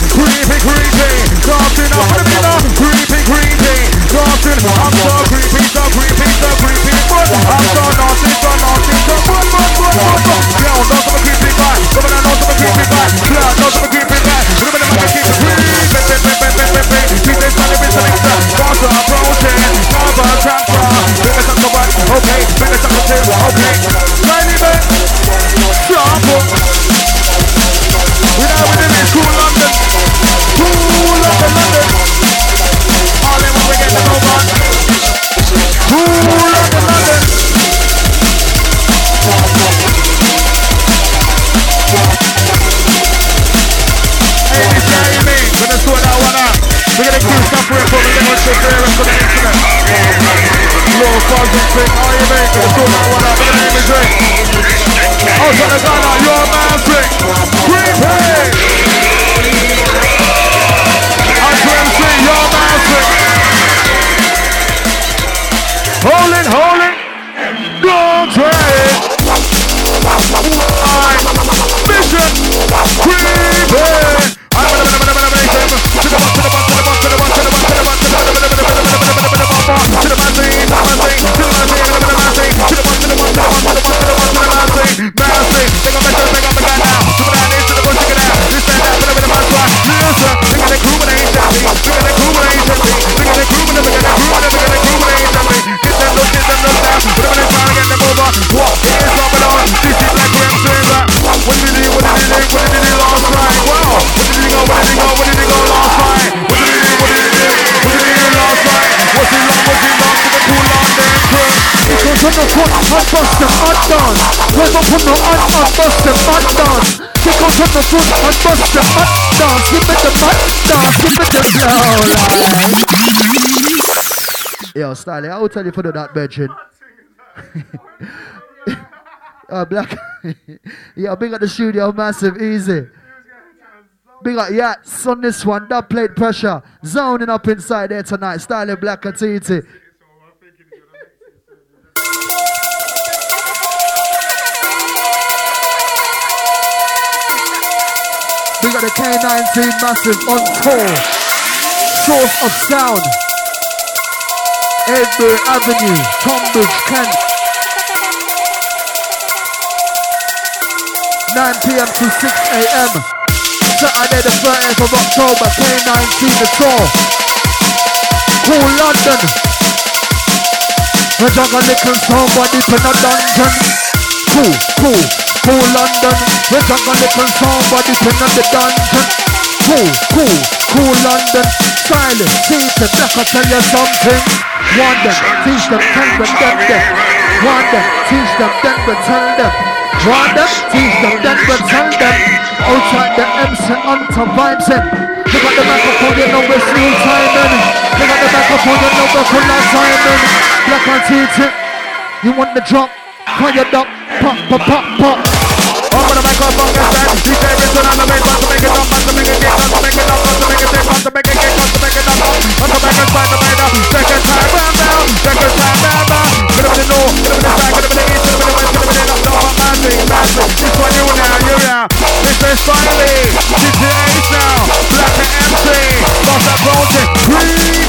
the mirror. Creepy, dancing. I'm so creepy, but I'm so naughty, Yo, no some creepy guy, come on, no some creepy guy. Yeah, no some creepy guy. Remember the man keep creepy. Keep this money with the mixer. Cause I'm approaching, cover, transfer. Bring us up to one, okay. Bring us up to two, okay. Ready, man? Sharp. We know we live in cool London. Cool London. All in when we get the over. Cool London. Hey, this guy you mean? Gonna sort that one out. We're gonna keep suffering for the little shit there and for the internet. Little buzzing thing, all you mean? Gonna sort that one out. We're gonna name it drink. Oh, so the gun out, your man drink. Creepy! I2MC, your man drink. Hold it. Don't trade. Mission. Creepy. Yo, Stanley, I will tell you for that bedroom. Black. Yeah, big at the studio, massive, easy. Big up, yes, on this one, dub plate pressure. Zoning up inside there tonight. Stanley, Black and TT. got the K19 Massive on tour. Source of Sound. Edinburgh Avenue, Tonbridge, Kent. 9 p.m. to 6 a.m. Saturday the 30th of October, K19 the tour. Cool London. We juggle little somebody in a dungeon. Cool London. We juggle little somebody in the dungeon. Cool London. Silent, teach them, black, I'll tell you something. Want them, teach them, tell them. Want them, teach them, then we tell them. Want them, teach them, then we tell them. Outside the MC Hunter vibes in. We got the microphone, you know we're still timing. We got the microphone, you know we're full of timing. Black and teach it. You want the drop? Call your duck, pop. Over the microphone, get back. DJ Rinson on the bass, want to make it up, want to make it get, want to make it up, want to make it take, want to make it get, want to make it up, want to make it find the maker. Second time round down, second time round down. Get up in the north, get up in the south, get up in the east, get up in the west, get up in the north, north, massive. This one you now. This is finally, DJ Ace now, Black and MC, lost that project, creep,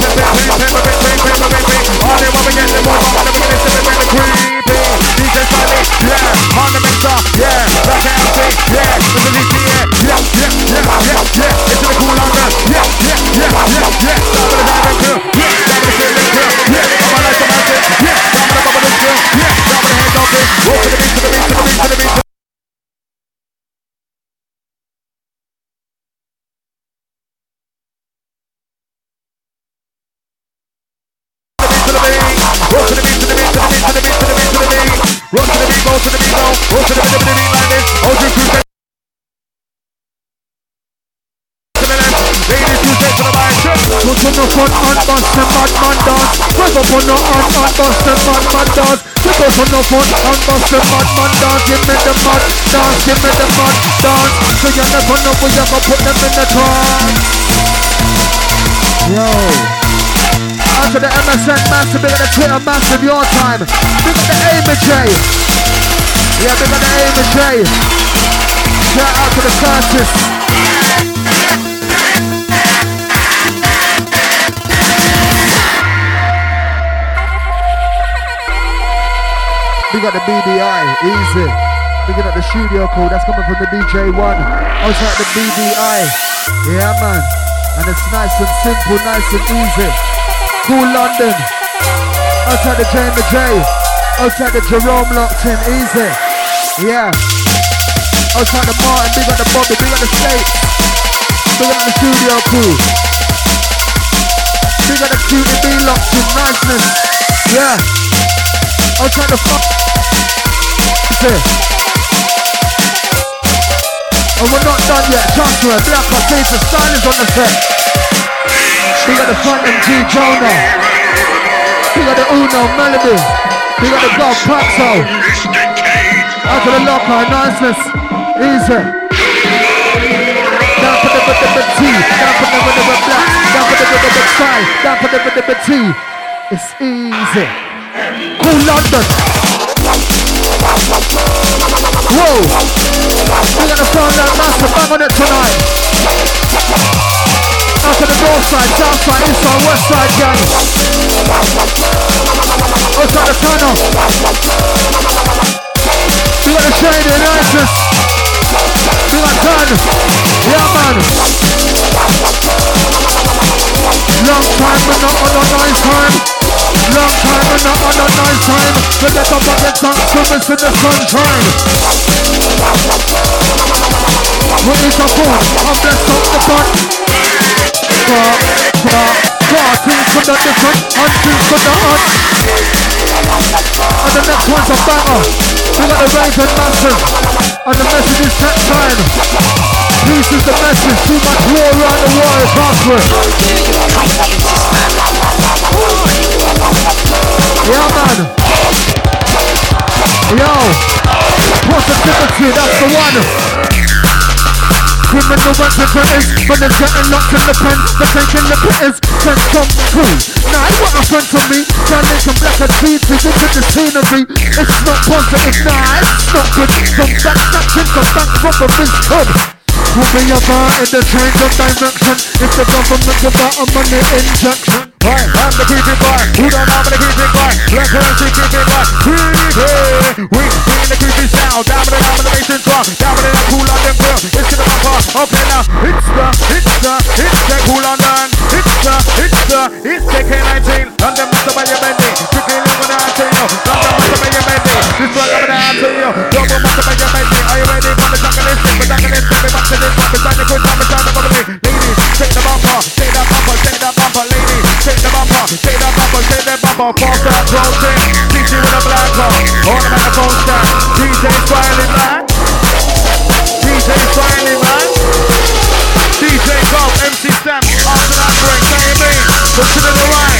all they want to get the more, all they want to get the creepy. DJ finally, yeah, on the mixer, yeah, Black and MC, yeah, this is easy, yeah, it's in the cool London, yeah, down with the diving crew, yeah, down with the feeling crew, yeah, I'm a nice massive, yeah, down with the bubble crew, yeah, down with the head of it, go to the beat, to the beat, to the beat, to the beat. Give me the mud dance. So you never know where you're gonna put them in the trance. Yo. Onto the MSN massive, big on the Twitter massive, your time. Big on the Amy-J. Yeah, big on the Amy-J. Shout out to the Curtis. We got the BDI, easy. We got the studio code, that's coming from the DJ1. Outside the BDI. Yeah, man. And it's nice and simple, nice and easy. Cool London. Outside the J&J. Outside the Jerome locked in, easy. Yeah. Outside the Martin, we got the Bobby, we got the States. We got the studio crew. We got the QTB locked in, niceness. Yeah. Outside the and we're not done yet, trust me, Black Face the style is on the set. We got the front MG Jonah. We got the Uno Melody. We got the Golf Paxo. Out to the locker, niceness. Easy. Down for the T. Down for the black. Down for the side. Down for the T. It's easy. Cool London. Whoa! We're gonna sound that massive bang on it tonight. Out to the north side, south side, east side, west side, gang. Outside the tunnel. We got the shady niceness. We got done. Yeah, man. Long time, but not on a nice time. Long time and not on a nice time. We get up and get some swimmers in the sunshine. We eat a phone and bless up the pot. Things for the different and things for the hot. And the next one's a banger. We got the Raven Massive. And the message is that time. Peace is the message. Too much war around the world. Password. Yeah, man. Yo. Positivity, that's the one. Criminal recognize, but they're getting locked in the pen. They're taking the pittance, sent from through. Now what happened to me? Turning some black and trees into the scenery. It's not positive, nah, it's not good. Some back snatching, some back robberies, come. will be about in the change of direction. It's the government about a money injection. Right, I'm the creeping boy. Who don't know I'm the creeping boy? Black currency creeping boy. Creepy. We in the creepy sound. Down with the nation strong. Down with the cool London girl. It's in the bumper. Okay now. It's the cool London. It's the K19. London must have your bendy. Quickly live when I tell you. London must have your bendy. This one coming down to you. London must have your bendy. Are you ready for the jungle? But I'm gonna step back to this one. Beside the good time, beside the bubbly. Ladies, take the bumper. Take that bumper. Take that bumper. Ladies, take the bumper. Take that bumper. Take that bumper. False out, rotate. DJ with a black car. On the microphone stand. DJ Smiley man. DJ Smiley man. DJ Golf, MC Sam. After that break, say you mean. Look to the right.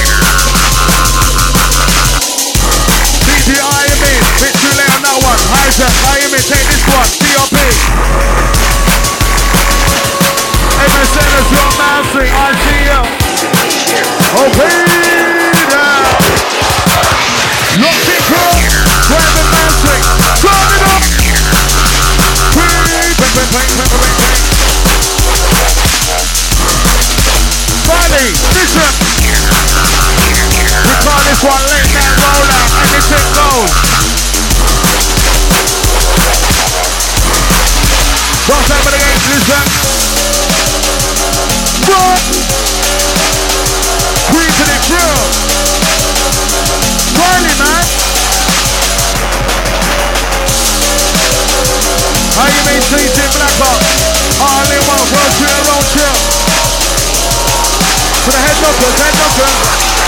DJ IME. Bit too late on that one. Hijack, IME, take this one. COP. MSN is your mastery. I see you. Okay. Lock it up. Grab the mastery. Turn it up. Bang. Friday, listen. We call this one late night rollout. Anything goes. What's up with the game? Listen. What? Queen to the drill. Riley, man. How you mean TT Blackhawk? All in one, road chill. For the head knockers.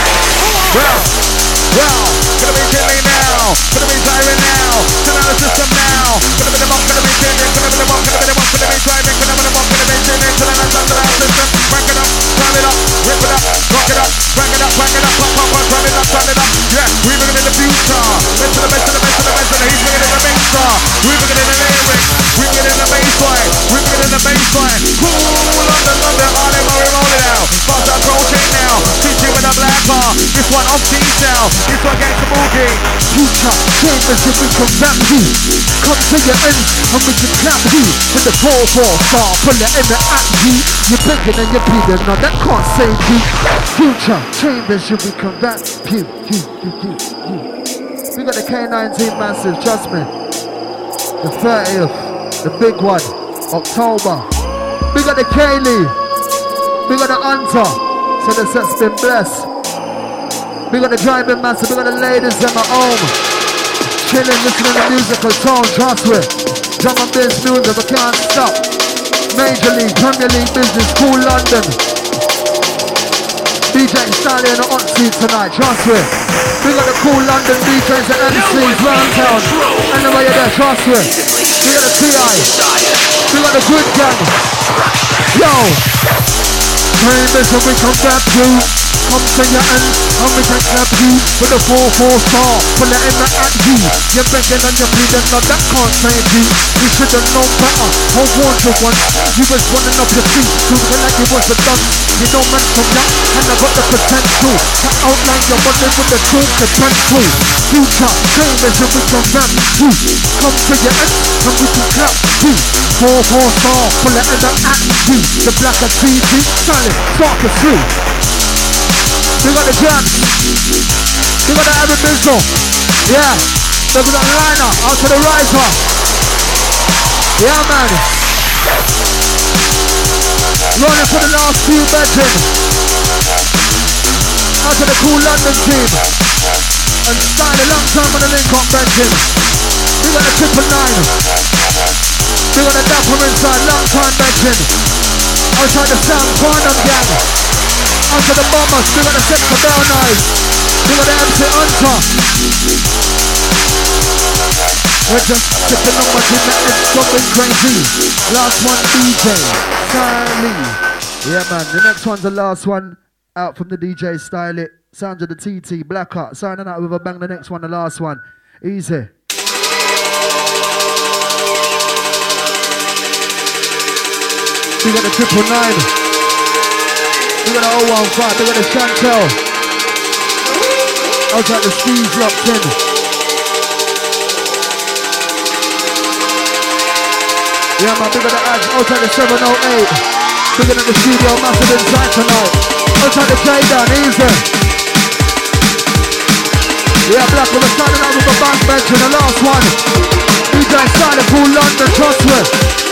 Well, gonna be killing now. Gonna be driving now. Still out of the system now. Gonna be the bomb, gonna be killing. Gonna be the bomb, gonna be driving. Gonna be the bomb, gonna be killing. Still out of the system. Crank it up, turn it up, rip it up, rock it up, crank it up, pop, turn it up. Yeah, we bring it in the future. Best of the best. He's bringing in the mixer. We bring it in the lyrics. We bring it in the bassline. Cool London, all them are rolling out. Fast out protein now. Teaching with a black bar. This one off T-Cell. This one gets the boogie. Future, chambers if we come back you. Come to your end and we can clap you. With the 4-4 star, pull it in the at you. You're begging and you're pleading, no that can't save you. Future, chambers if we come back you. We got the K19 massive, trust me. The 30th, the big one, October. We got the Kaylee. We got the Hunter. So the set's been blessed. We got the driving massive. We got the ladies in my home. Chilling, listening to musical tone, trust me. Drum and bass music, I can't stop. Major League, Premier League business, cool London. DJ Stanley in the hot seat tonight, trust me. We got the cool London DJs and MCs round town. Anyway you're there, trust me. We got the TI. We got the good gang. Yo! Chambers and we come back through. Come to your end and we can clap you. With the 4-4 star, pull it in the at you. You're begging and you're pleading, no that can't save you. You should've known better, I warned you once. You was running up your feet, looking like you was a dunce. You know man from that, and I got the potential to outline your body with the truth, the pencil. Future, chambers and we come back through. Come to your end and we can clap you. 4-4 star, pull it in the at you. The black and TV, silent, spark us through. We got the jams. We got the Arab Bizzle. Yeah. Look at that liner. Out to the riser. Yeah, man. Running for the last few bedroom. Out to the cool London team. And started a long time on the link-up bedroom. We got the 999. We got the Dapper inside. Long time bedroom. Outside the Sam Farnham gang. Onto the bombers, we got the Sector Bell Knives. We got the MC Hunter. We're just tipping on my team and it's going crazy. Last one DJ, Stylee. Yeah man, the next one's the last one out from the DJ Stylee. Sounds of the TT, Blackheart. Signing out with a bang, the next one, the last one. Easy. We got the 999. We got the 015, we got the Chantel. Out at the Steve's locked in. Yeah, man, bigger the ads, outside the 708. Bigger than the studio, massive inside tonight. Outside the J-Down, easy. Yeah, Black, we're starting out with a band bench in the last one. DJ started full London, trust me.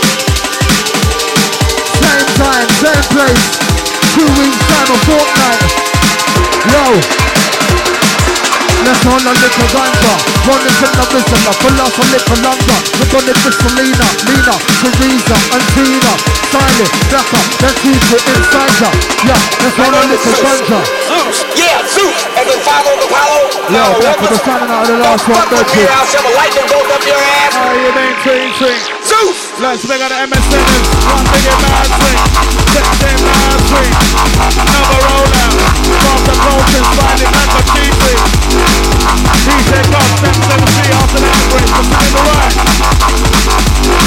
Same time, same place. 2 weeks time, a fortnight. Yo. Let's hold a little ganja. Run this in the visitor. Pull off a little longer. We're gonna miss Selena, Lena, Teresa, and Tina. Silent, Becca, let's keep it inside ya. Yeah, let's hold a little ganja. Zeus, yeah, Zeus, and then follow the Apollo. Yo, Becca, we're signing out of the last one, don't you? I'll shove a lightning bolt up your ass. How you doing, swing? Zeus! Let's bring out the MSNs. One big mad swing. 16 mad swing. Another roller. Cross the coast and sliding like a cheesy. DJ Cox, 773 after the outbreak. We're to the right.